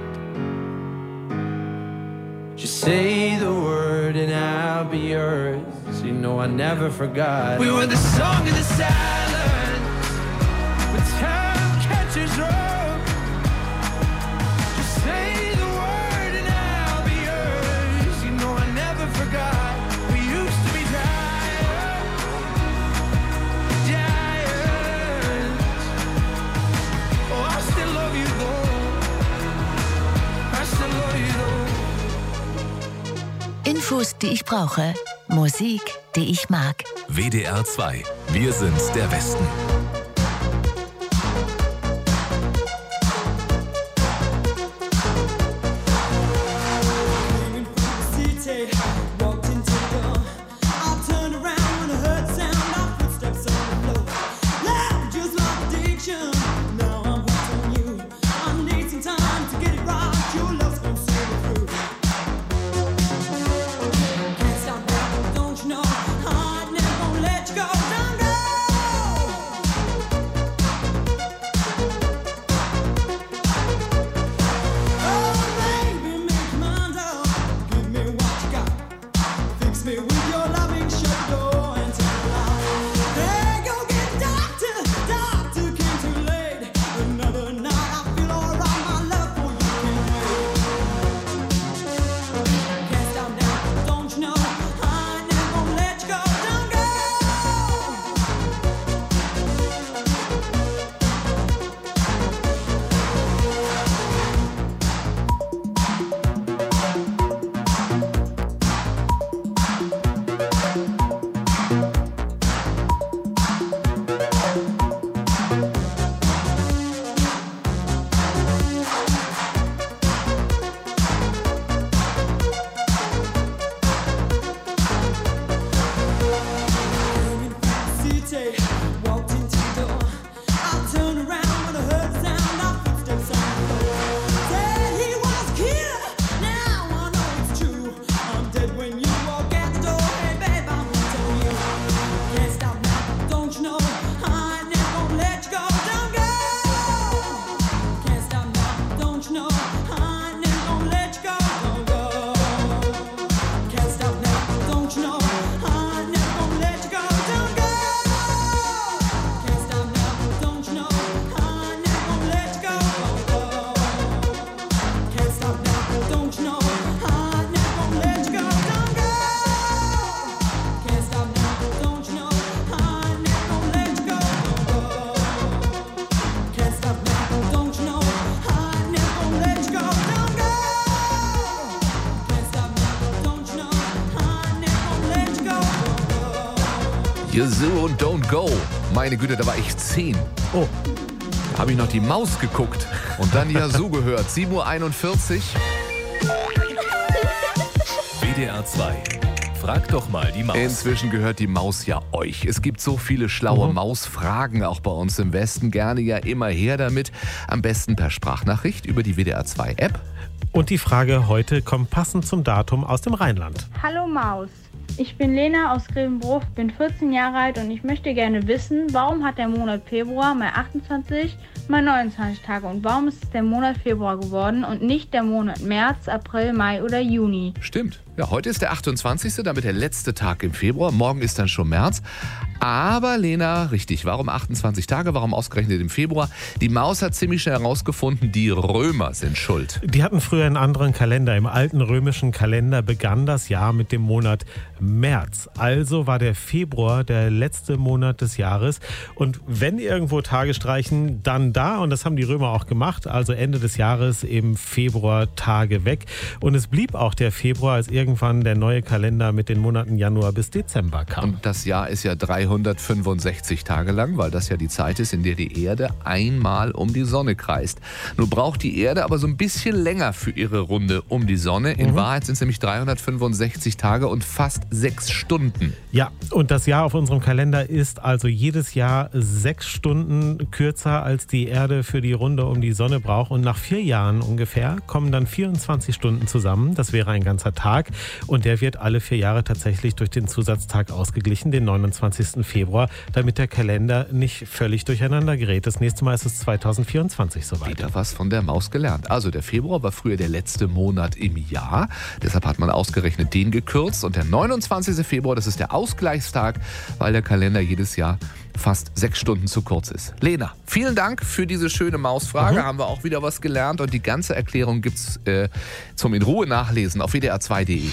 [SPEAKER 11] Just say the word and I'll be yours. You know I never forgot. We were the song of the silence. But time catches up. Just say the word and I'll be yours. You know I never forgot. We used to be giants. Giants. Oh, I still love you though. I still love you though.
[SPEAKER 6] Infos, die ich brauche. Musik, die ich mag.
[SPEAKER 1] WDR 2. Wir sind der Westen.
[SPEAKER 7] Yazoo und Don't Go. Meine Güte, da war ich 10. Oh. Habe ich noch die Maus geguckt und dann Yazoo gehört. 7:41 Uhr.
[SPEAKER 1] WDR 2. Frag doch mal die Maus.
[SPEAKER 7] Inzwischen gehört die Maus ja euch. Es gibt so viele schlaue Mausfragen auch bei uns im Westen. Gerne ja immer her damit. Am besten per Sprachnachricht über die WDR 2 App.
[SPEAKER 9] Und die Frage heute kommt passend zum Datum aus dem Rheinland.
[SPEAKER 10] Hallo Maus. Ich bin Lena aus Grevenbruch, bin 14 Jahre alt und ich möchte gerne wissen, warum hat der Monat Februar mal 28 mal 29 Tage. Und warum ist es der Monat Februar geworden und nicht der Monat März, April, Mai oder Juni?
[SPEAKER 7] Stimmt. Ja, heute ist der 28., damit der letzte Tag im Februar. Morgen ist dann schon März. Aber Lena, richtig, warum 28 Tage? Warum ausgerechnet im Februar? Die Maus hat ziemlich schnell herausgefunden, die Römer sind schuld.
[SPEAKER 9] Die hatten früher einen anderen Kalender. Im alten römischen Kalender begann das Jahr mit dem Monat März. Also war der Februar der letzte Monat des Jahres. Und wenn irgendwo Tage streichen, dann da. Und das haben die Römer auch gemacht. Also Ende des Jahres im Februar Tage weg. Und es blieb auch der Februar, als irgendwann der neue Kalender mit den Monaten Januar bis Dezember kam.
[SPEAKER 7] Und das Jahr ist ja 365 Tage lang, weil das ja die Zeit ist, in der die Erde einmal um die Sonne kreist. Nur braucht die Erde aber so ein bisschen länger für ihre Runde um die Sonne. In Wahrheit sind es nämlich 365 Tage und fast 6 Stunden.
[SPEAKER 9] Ja, und das Jahr auf unserem Kalender ist also jedes Jahr 6 Stunden kürzer, als die Erde für die Runde um die Sonne braucht. Und nach 4 Jahren ungefähr kommen dann 24 Stunden zusammen. Das wäre ein ganzer Tag. Und der wird alle 4 Jahre tatsächlich durch den Zusatztag ausgeglichen, den 29. Februar, damit der Kalender nicht völlig durcheinander gerät. Das nächste Mal ist es 2024 soweit.
[SPEAKER 7] Wieder was von der Maus gelernt. Also der Februar war früher der letzte Monat im Jahr. Deshalb hat man ausgerechnet den gekürzt. Und der 29. Februar, das ist der Ausgleichstag, weil der Kalender jedes Jahr fast 6 Stunden zu kurz ist. Lena, vielen Dank für diese schöne Mausfrage. Haben wir auch wieder was gelernt. Und die ganze Erklärung gibt's zum in Ruhe nachlesen auf wdr2.de.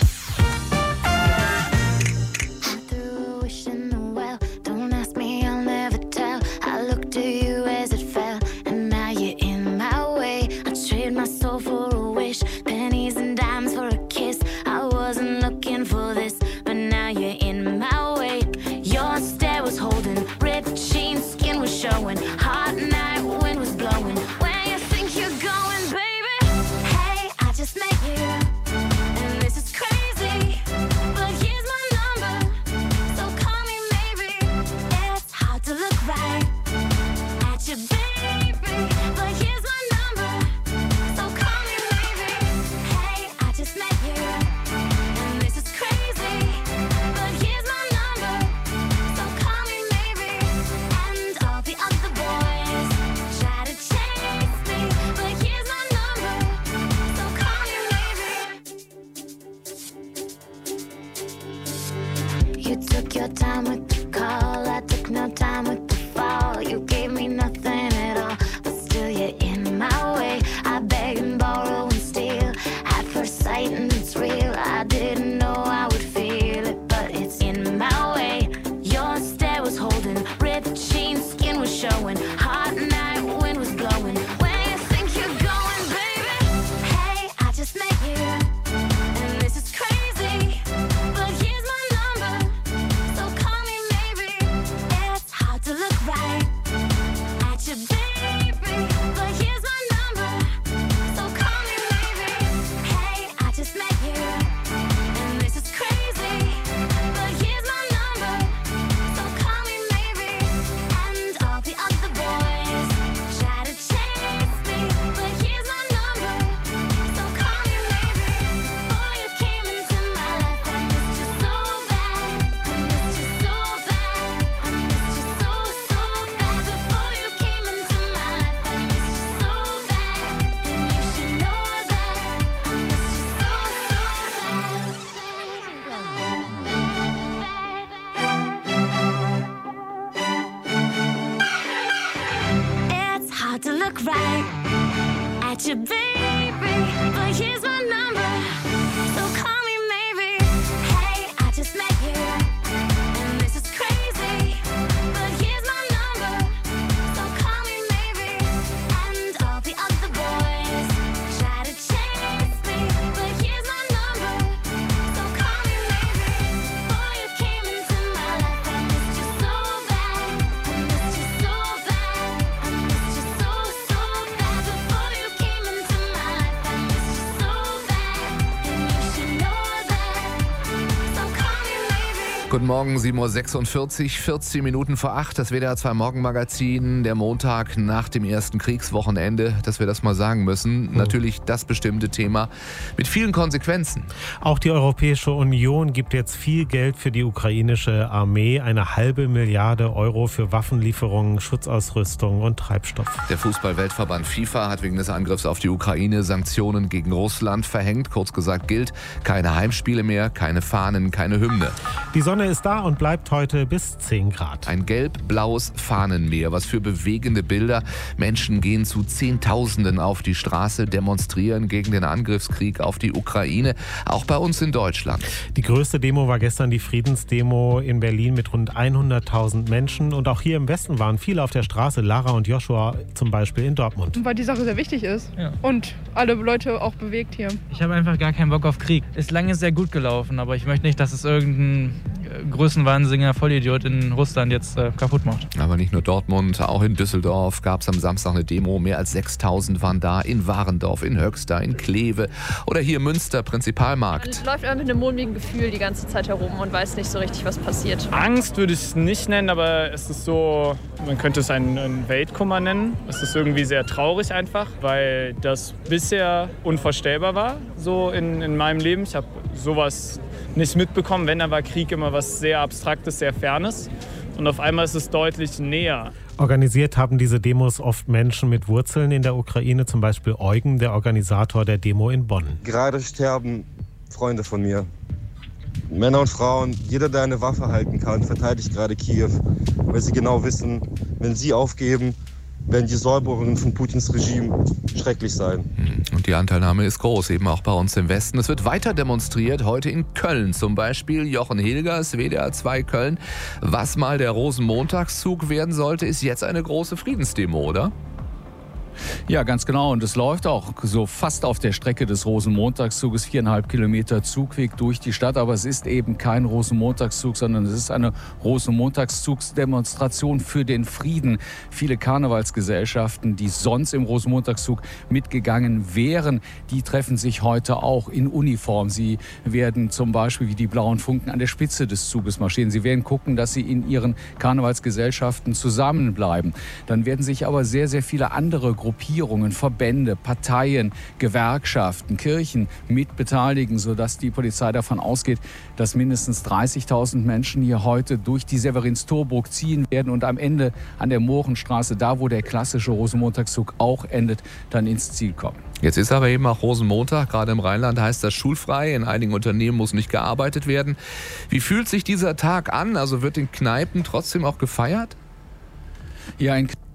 [SPEAKER 7] Guten Morgen, 7.46 Uhr, 14 Minuten vor 8, das WDR 2 Morgenmagazin, der Montag nach dem ersten Kriegswochenende, dass wir das mal sagen müssen. Natürlich das bestimmte Thema mit vielen Konsequenzen.
[SPEAKER 9] Auch die Europäische Union gibt jetzt viel Geld für die ukrainische Armee, 1,5 Milliarde Euro für Waffenlieferungen, Schutzausrüstung und Treibstoff.
[SPEAKER 7] Der Fußball-Weltverband FIFA hat wegen des Angriffs auf die Ukraine Sanktionen gegen Russland verhängt. Kurz gesagt gilt, keine Heimspiele mehr, keine Fahnen, keine Hymne.
[SPEAKER 9] Die Sonne ist da und bleibt heute bis 10 Grad.
[SPEAKER 7] Ein gelb-blaues Fahnenmeer, was für bewegende Bilder. Menschen gehen zu Zehntausenden auf die Straße, demonstrieren gegen den Angriffskrieg auf die Ukraine, auch bei uns in Deutschland.
[SPEAKER 9] Die größte Demo war gestern die Friedensdemo in Berlin mit rund 100.000 Menschen. Und auch hier im Westen waren viele auf der Straße, Lara und Joshua zum Beispiel in Dortmund.
[SPEAKER 12] Weil die Sache sehr wichtig ist und alle Leute auch bewegt hier.
[SPEAKER 13] Ich habe einfach gar keinen Bock auf Krieg. Ist lange sehr gut gelaufen, aber ich möchte nicht, dass es irgendein größenwahnsinniger Vollidiot in Russland jetzt kaputt macht.
[SPEAKER 7] Aber nicht nur Dortmund, auch in Düsseldorf gab es am Samstag eine Demo. Mehr als 6.000 waren da, in Warendorf, in Höxter, in Kleve oder hier Münster, Prinzipalmarkt.
[SPEAKER 4] Man läuft einfach mit einem mulmigen Gefühl die ganze Zeit herum und weiß nicht so richtig, was passiert.
[SPEAKER 14] Angst würde ich es nicht nennen, aber es ist so, man könnte es einen Weltkummer nennen. Es ist irgendwie sehr traurig einfach, weil das bisher unvorstellbar war, so in meinem Leben. Ich habe sowas nicht mitbekommen, wenn, da war Krieg immer was sehr Abstraktes, sehr Fernes. Und auf einmal ist es deutlich näher.
[SPEAKER 9] Organisiert haben diese Demos oft Menschen mit Wurzeln in der Ukraine, zum Beispiel Eugen, der Organisator der Demo in Bonn.
[SPEAKER 15] Gerade sterben Freunde von mir. Männer und Frauen, jeder, der eine Waffe halten kann, verteidigt gerade Kiew, weil sie genau wissen, wenn sie aufgeben, werden die Säuberungen von Putins Regime schrecklich sein.
[SPEAKER 7] Und die Anteilnahme ist groß, eben auch bei uns im Westen. Es wird weiter demonstriert, heute in Köln zum Beispiel. Jochen Hilgers, WDR 2 Köln. Was mal der Rosenmontagszug werden sollte, ist jetzt eine große Friedensdemo, oder?
[SPEAKER 25] Ja, ganz genau. Und es läuft auch so fast auf der Strecke des Rosenmontagszuges, 4,5 Kilometer Zugweg durch die Stadt. Aber es ist eben kein Rosenmontagszug, sondern es ist eine Rosenmontagszugsdemonstration für den Frieden. Viele Karnevalsgesellschaften, die sonst im Rosenmontagszug mitgegangen wären, die treffen sich heute auch in Uniform. Sie werden zum Beispiel wie die Blauen Funken an der Spitze des Zuges marschieren. Sie werden gucken, dass sie in ihren Karnevalsgesellschaften zusammenbleiben. Dann werden sich aber sehr, sehr viele andere Gruppierungen, Verbände, Parteien, Gewerkschaften, Kirchen mit beteiligen, sodass die Polizei davon ausgeht, dass mindestens 30.000 Menschen hier heute durch die Severinstorburg ziehen werden und am Ende an der Mohrenstraße, da wo der klassische Rosenmontagszug auch endet, dann ins Ziel kommen.
[SPEAKER 7] Jetzt ist aber eben auch Rosenmontag, gerade im Rheinland heißt das schulfrei, in einigen Unternehmen muss nicht gearbeitet werden. Wie fühlt sich dieser Tag an? Also wird in Kneipen trotzdem auch gefeiert?
[SPEAKER 25] Ja,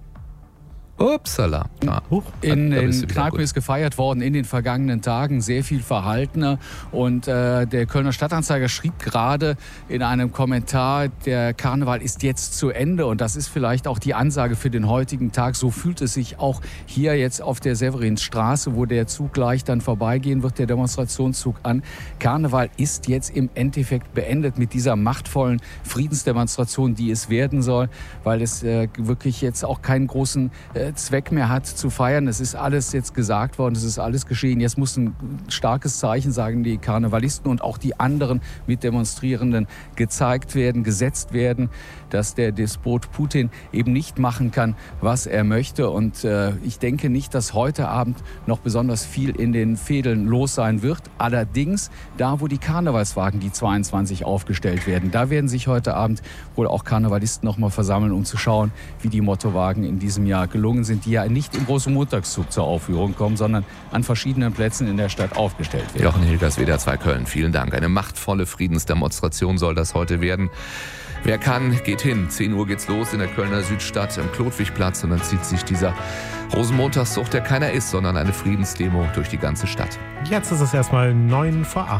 [SPEAKER 7] Upsala.
[SPEAKER 25] In den Kneipen ist gefeiert worden in den vergangenen Tagen, sehr viel verhaltener. Und der Kölner Stadtanzeiger schrieb gerade in einem Kommentar, der Karneval ist jetzt zu Ende. Und das ist vielleicht auch die Ansage für den heutigen Tag. So fühlt es sich auch hier jetzt auf der Severinsstraße, wo der Zug gleich dann vorbeigehen wird, der Demonstrationszug an. Karneval ist jetzt im Endeffekt beendet mit dieser machtvollen Friedensdemonstration, die es werden soll, weil es wirklich jetzt auch keinen großen Zweck mehr hat zu feiern. Es ist alles jetzt gesagt worden, es ist alles geschehen. Jetzt muss ein starkes Zeichen, sagen die Karnevalisten und auch die anderen Mitdemonstrierenden, gezeigt werden, gesetzt werden, dass der Despot Putin eben nicht machen kann, was er möchte. Und ich denke nicht, dass heute Abend noch besonders viel in den Vedeln los sein wird. Allerdings, da wo die Karnevalswagen, die 22 aufgestellt werden, da werden sich heute Abend wohl auch Karnevalisten noch mal versammeln, um zu schauen, wie die Mottowagen in diesem Jahr gelungen sind, die ja nicht im großen Montagszug zur Aufführung kommen, sondern an verschiedenen Plätzen in der Stadt aufgestellt werden.
[SPEAKER 7] Jochen Hilgers, WDR 2 Köln, vielen Dank. Eine machtvolle Friedensdemonstration soll das heute werden. Wer kann, geht hin. 10 Uhr geht's los in der Kölner Südstadt am Klotwigplatz und dann zieht sich dieser Rosenmontagszug, der keiner ist, sondern eine Friedensdemo durch die ganze Stadt.
[SPEAKER 9] Jetzt ist es erstmal 7:09.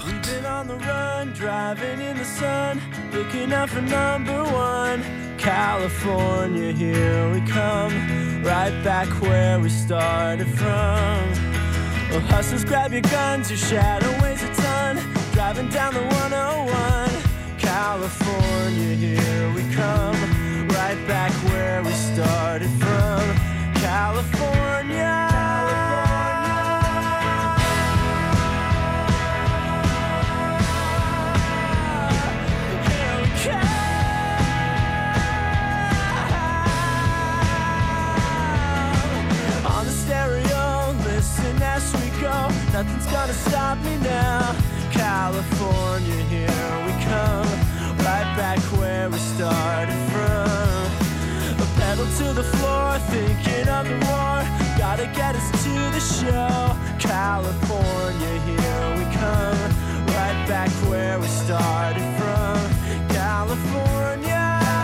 [SPEAKER 11] California, here we come, right back where we started from. Well, hustlers, grab your guns, your shadow weighs a ton, driving down the 101. California, here we come, right back where we started from. California. Here we come. nothing's gonna stop me now. California, here we come, right back where we started from. A pedal to the floor, thinking of the war, gotta get us to the show. California, here we come, right back where we started from. California.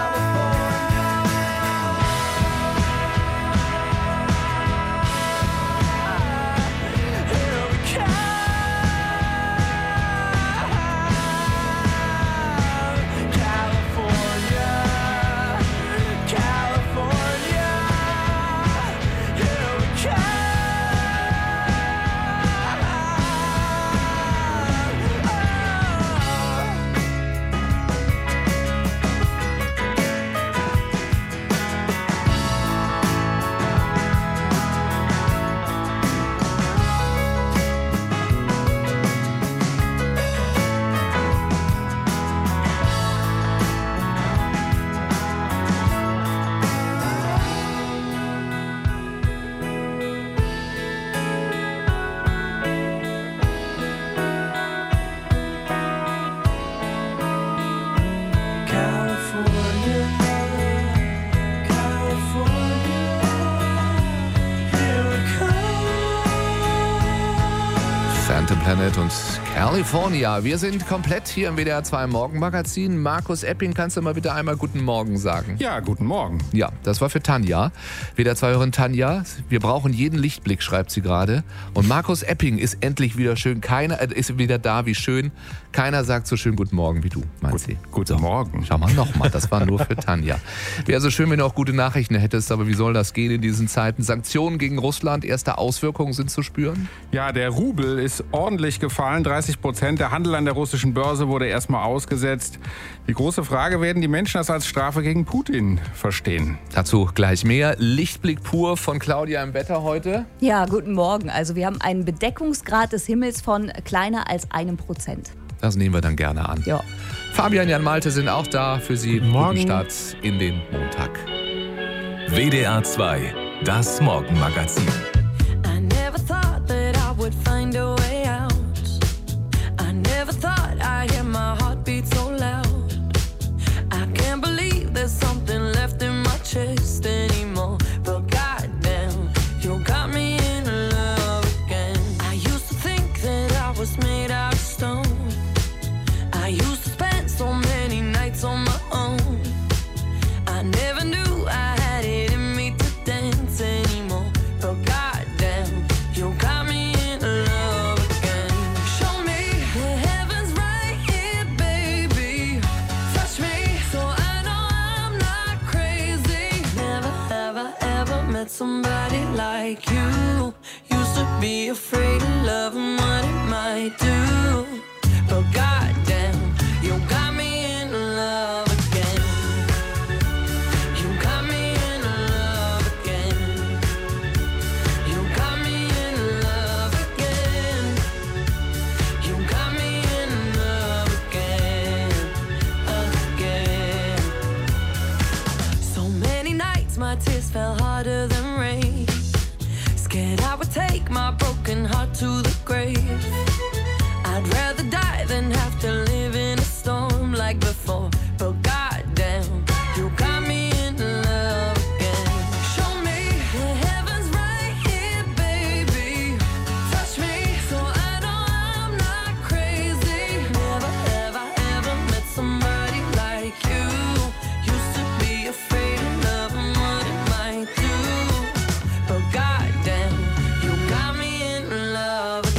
[SPEAKER 7] Phantom Planet und California. Wir sind komplett hier im WDR 2 Morgenmagazin. Markus Epping, kannst du mal bitte einmal guten Morgen sagen?
[SPEAKER 2] Ja, guten Morgen.
[SPEAKER 7] Ja, das war für Tanja. WDR 2-Hörerin Tanja, wir brauchen jeden Lichtblick, schreibt sie gerade. Und Markus Epping ist endlich wieder schön. Keiner ist wieder da, wie schön. Keiner sagt so schön guten Morgen wie du, meint sie.
[SPEAKER 2] Guten Morgen.
[SPEAKER 7] Schau mal nochmal, das war nur für Tanja. Wäre so schön, wenn du auch gute Nachrichten hättest, aber wie soll das gehen in diesen Zeiten? Sanktionen gegen Russland, erste Auswirkungen sind zu spüren?
[SPEAKER 2] Ja, der Rubel ist ordentlich gefallen, 30%. Der Handel an der russischen Börse wurde erstmal ausgesetzt. Die große Frage, werden die Menschen das als Strafe gegen Putin verstehen?
[SPEAKER 7] Dazu gleich mehr. Lichtblick pur von Claudia im Wetter heute.
[SPEAKER 8] Ja, guten Morgen. Also wir haben einen Bedeckungsgrad des Himmels von kleiner als 1%.
[SPEAKER 7] Das nehmen wir dann gerne an.
[SPEAKER 8] Ja.
[SPEAKER 7] Fabian, Jan, Malte sind auch da für Sie. Guten Start in den Montag.
[SPEAKER 1] WDR 2, das Morgenmagazin.
[SPEAKER 11] I never thought that I would find a way out. I never thought I'd hear my heartbeat so loud. I can't believe there's something left in my chest anymore. But goddamn, you got me in love again. I used to think that I was made out of stone. I used to spend so many nights on my own. I never knew I had it in me to dance anymore. But goddamn, you got me in love again. Show me the heavens right here, baby. Touch me so I know I'm not crazy. Never have I ever met somebody like you. Used to be afraid of love and what it might do. But goddamn, you got me in love again. You got me in love again. You got me in love again. You got me in love again, again. So many nights my tears fell harder than rain. Scared I would take my broken heart to the grave. I'd rather die than have to live in a storm like before. But goddamn, you got me in love again. Show me the heavens right here, baby. Touch me so I know I'm not crazy. Never have I ever met somebody like you. Used to be afraid of love and what it might do. But goddamn, you got me in love again.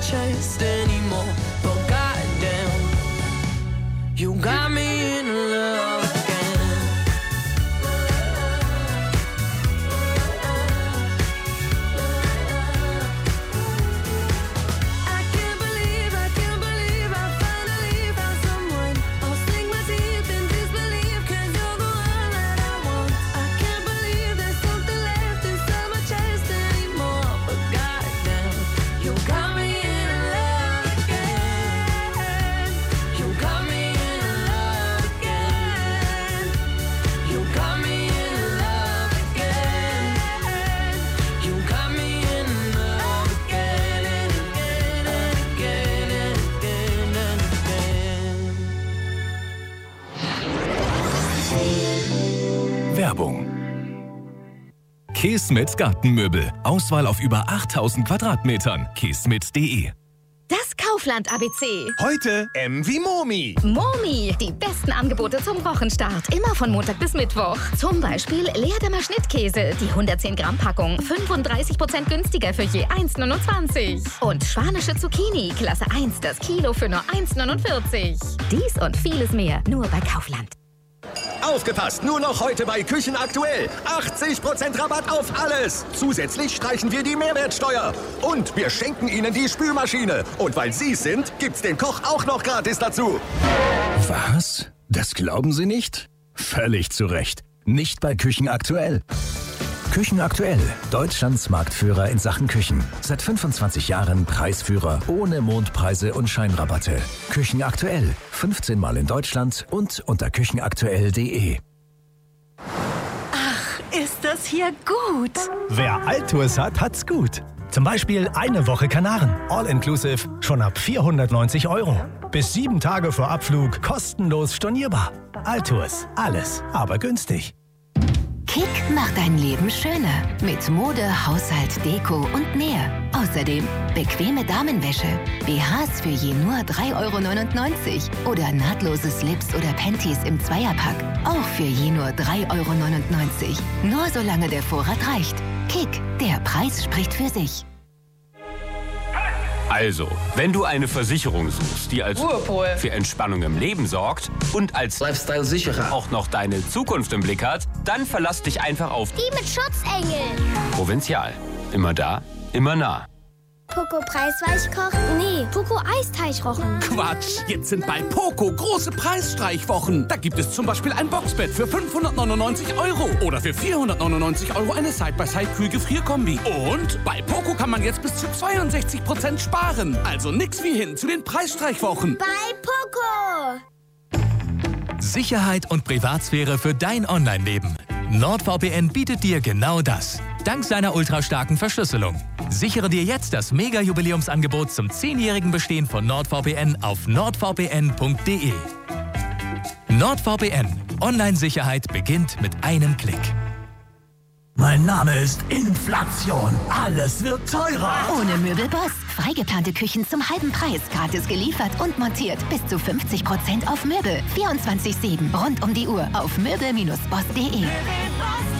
[SPEAKER 11] chased anymore. But goddamn, you got me in love again. I can't believe I finally found someone. I'll sink my teeth in disbelief, 'cause you're the one that I want. I can't believe there's something left inside my chest anymore. But goddamn, you got me in love again. You got me in love again. You got me in love again. You got me in love again and again and again and again and again.
[SPEAKER 1] Werbung. Kesmet Gartenmöbel. Auswahl auf über 8000 Quadratmetern. kesmet.de.
[SPEAKER 16] Das Kaufland ABC.
[SPEAKER 17] Heute M wie Momi.
[SPEAKER 16] Momi, die besten Angebote zum Wochenstart. Immer von Montag bis Mittwoch. Zum Beispiel Leerdammer Schnittkäse, die 110 Gramm Packung, 35% günstiger für je 1,29. Und spanische Zucchini, Klasse 1, das Kilo für nur 1,49. Dies und vieles mehr, nur bei Kaufland.
[SPEAKER 17] Aufgepasst, nur noch heute bei Küchen aktuell. 80% Rabatt auf alles. Zusätzlich streichen wir die Mehrwertsteuer. Und wir schenken Ihnen die Spülmaschine. Und weil Sie es sind, gibt's den Koch auch noch gratis dazu.
[SPEAKER 21] Was? Das glauben Sie nicht? Völlig zu Recht. Nicht bei Küchen aktuell. Küchen aktuell, Deutschlands Marktführer in Sachen Küchen. Seit 25 Jahren Preisführer, ohne Mondpreise und Scheinrabatte. Küchen aktuell, 15 Mal in Deutschland und unter küchenaktuell.de.
[SPEAKER 16] Ach, ist das hier gut.
[SPEAKER 18] Wer Altours hat, hat's gut. Zum Beispiel eine Woche Kanaren, all-inclusive, schon ab 490 €. Bis 7 Tage vor Abflug kostenlos stornierbar. Altours, alles, aber günstig.
[SPEAKER 6] Kick macht dein Leben schöner. Mit Mode, Haushalt, Deko und mehr. Außerdem bequeme Damenwäsche. BHs für je nur 3,99 € oder nahtlose Slips oder Panties im Zweierpack. Auch für je nur 3,99 €. Nur solange der Vorrat reicht. Kick, der Preis spricht für sich.
[SPEAKER 19] Also, wenn du eine Versicherung suchst, die als
[SPEAKER 12] Ruhepol
[SPEAKER 19] für Entspannung im Leben sorgt und als Lifestyle-Sicherer auch noch deine Zukunft im Blick hat, dann verlass dich einfach auf
[SPEAKER 20] Die mit Schutzengel.
[SPEAKER 19] Provinzial. Immer da, immer nah.
[SPEAKER 20] Poco Preisweichkochen? Nee, Poco Eisteichrochen.
[SPEAKER 23] Quatsch! Jetzt sind bei Poco große Preisstreichwochen. Da gibt es zum Beispiel ein Boxbett für 599 € oder für 499 € eine Side-by-Side-Kühl-Gefrierkombi. Und bei Poco kann man jetzt bis zu 62% sparen. Also nix wie hin zu den Preisstreichwochen.
[SPEAKER 20] Bei Poco.
[SPEAKER 21] Sicherheit und Privatsphäre für dein Online-Leben. NordVPN bietet dir genau das. Dank seiner ultrastarken Verschlüsselung. Sichere dir jetzt das Mega-Jubiläumsangebot zum 10-jährigen Bestehen von NordVPN auf nordvpn.de. NordVPN. Online-Sicherheit beginnt mit einem Klick.
[SPEAKER 18] Mein Name ist Inflation. Alles wird teurer.
[SPEAKER 6] Ohne Möbelboss. Freigeplante Küchen zum halben Preis. Gratis geliefert und montiert. Bis zu 50% auf Möbel. 24/7. Rund um die Uhr auf möbel-boss.de.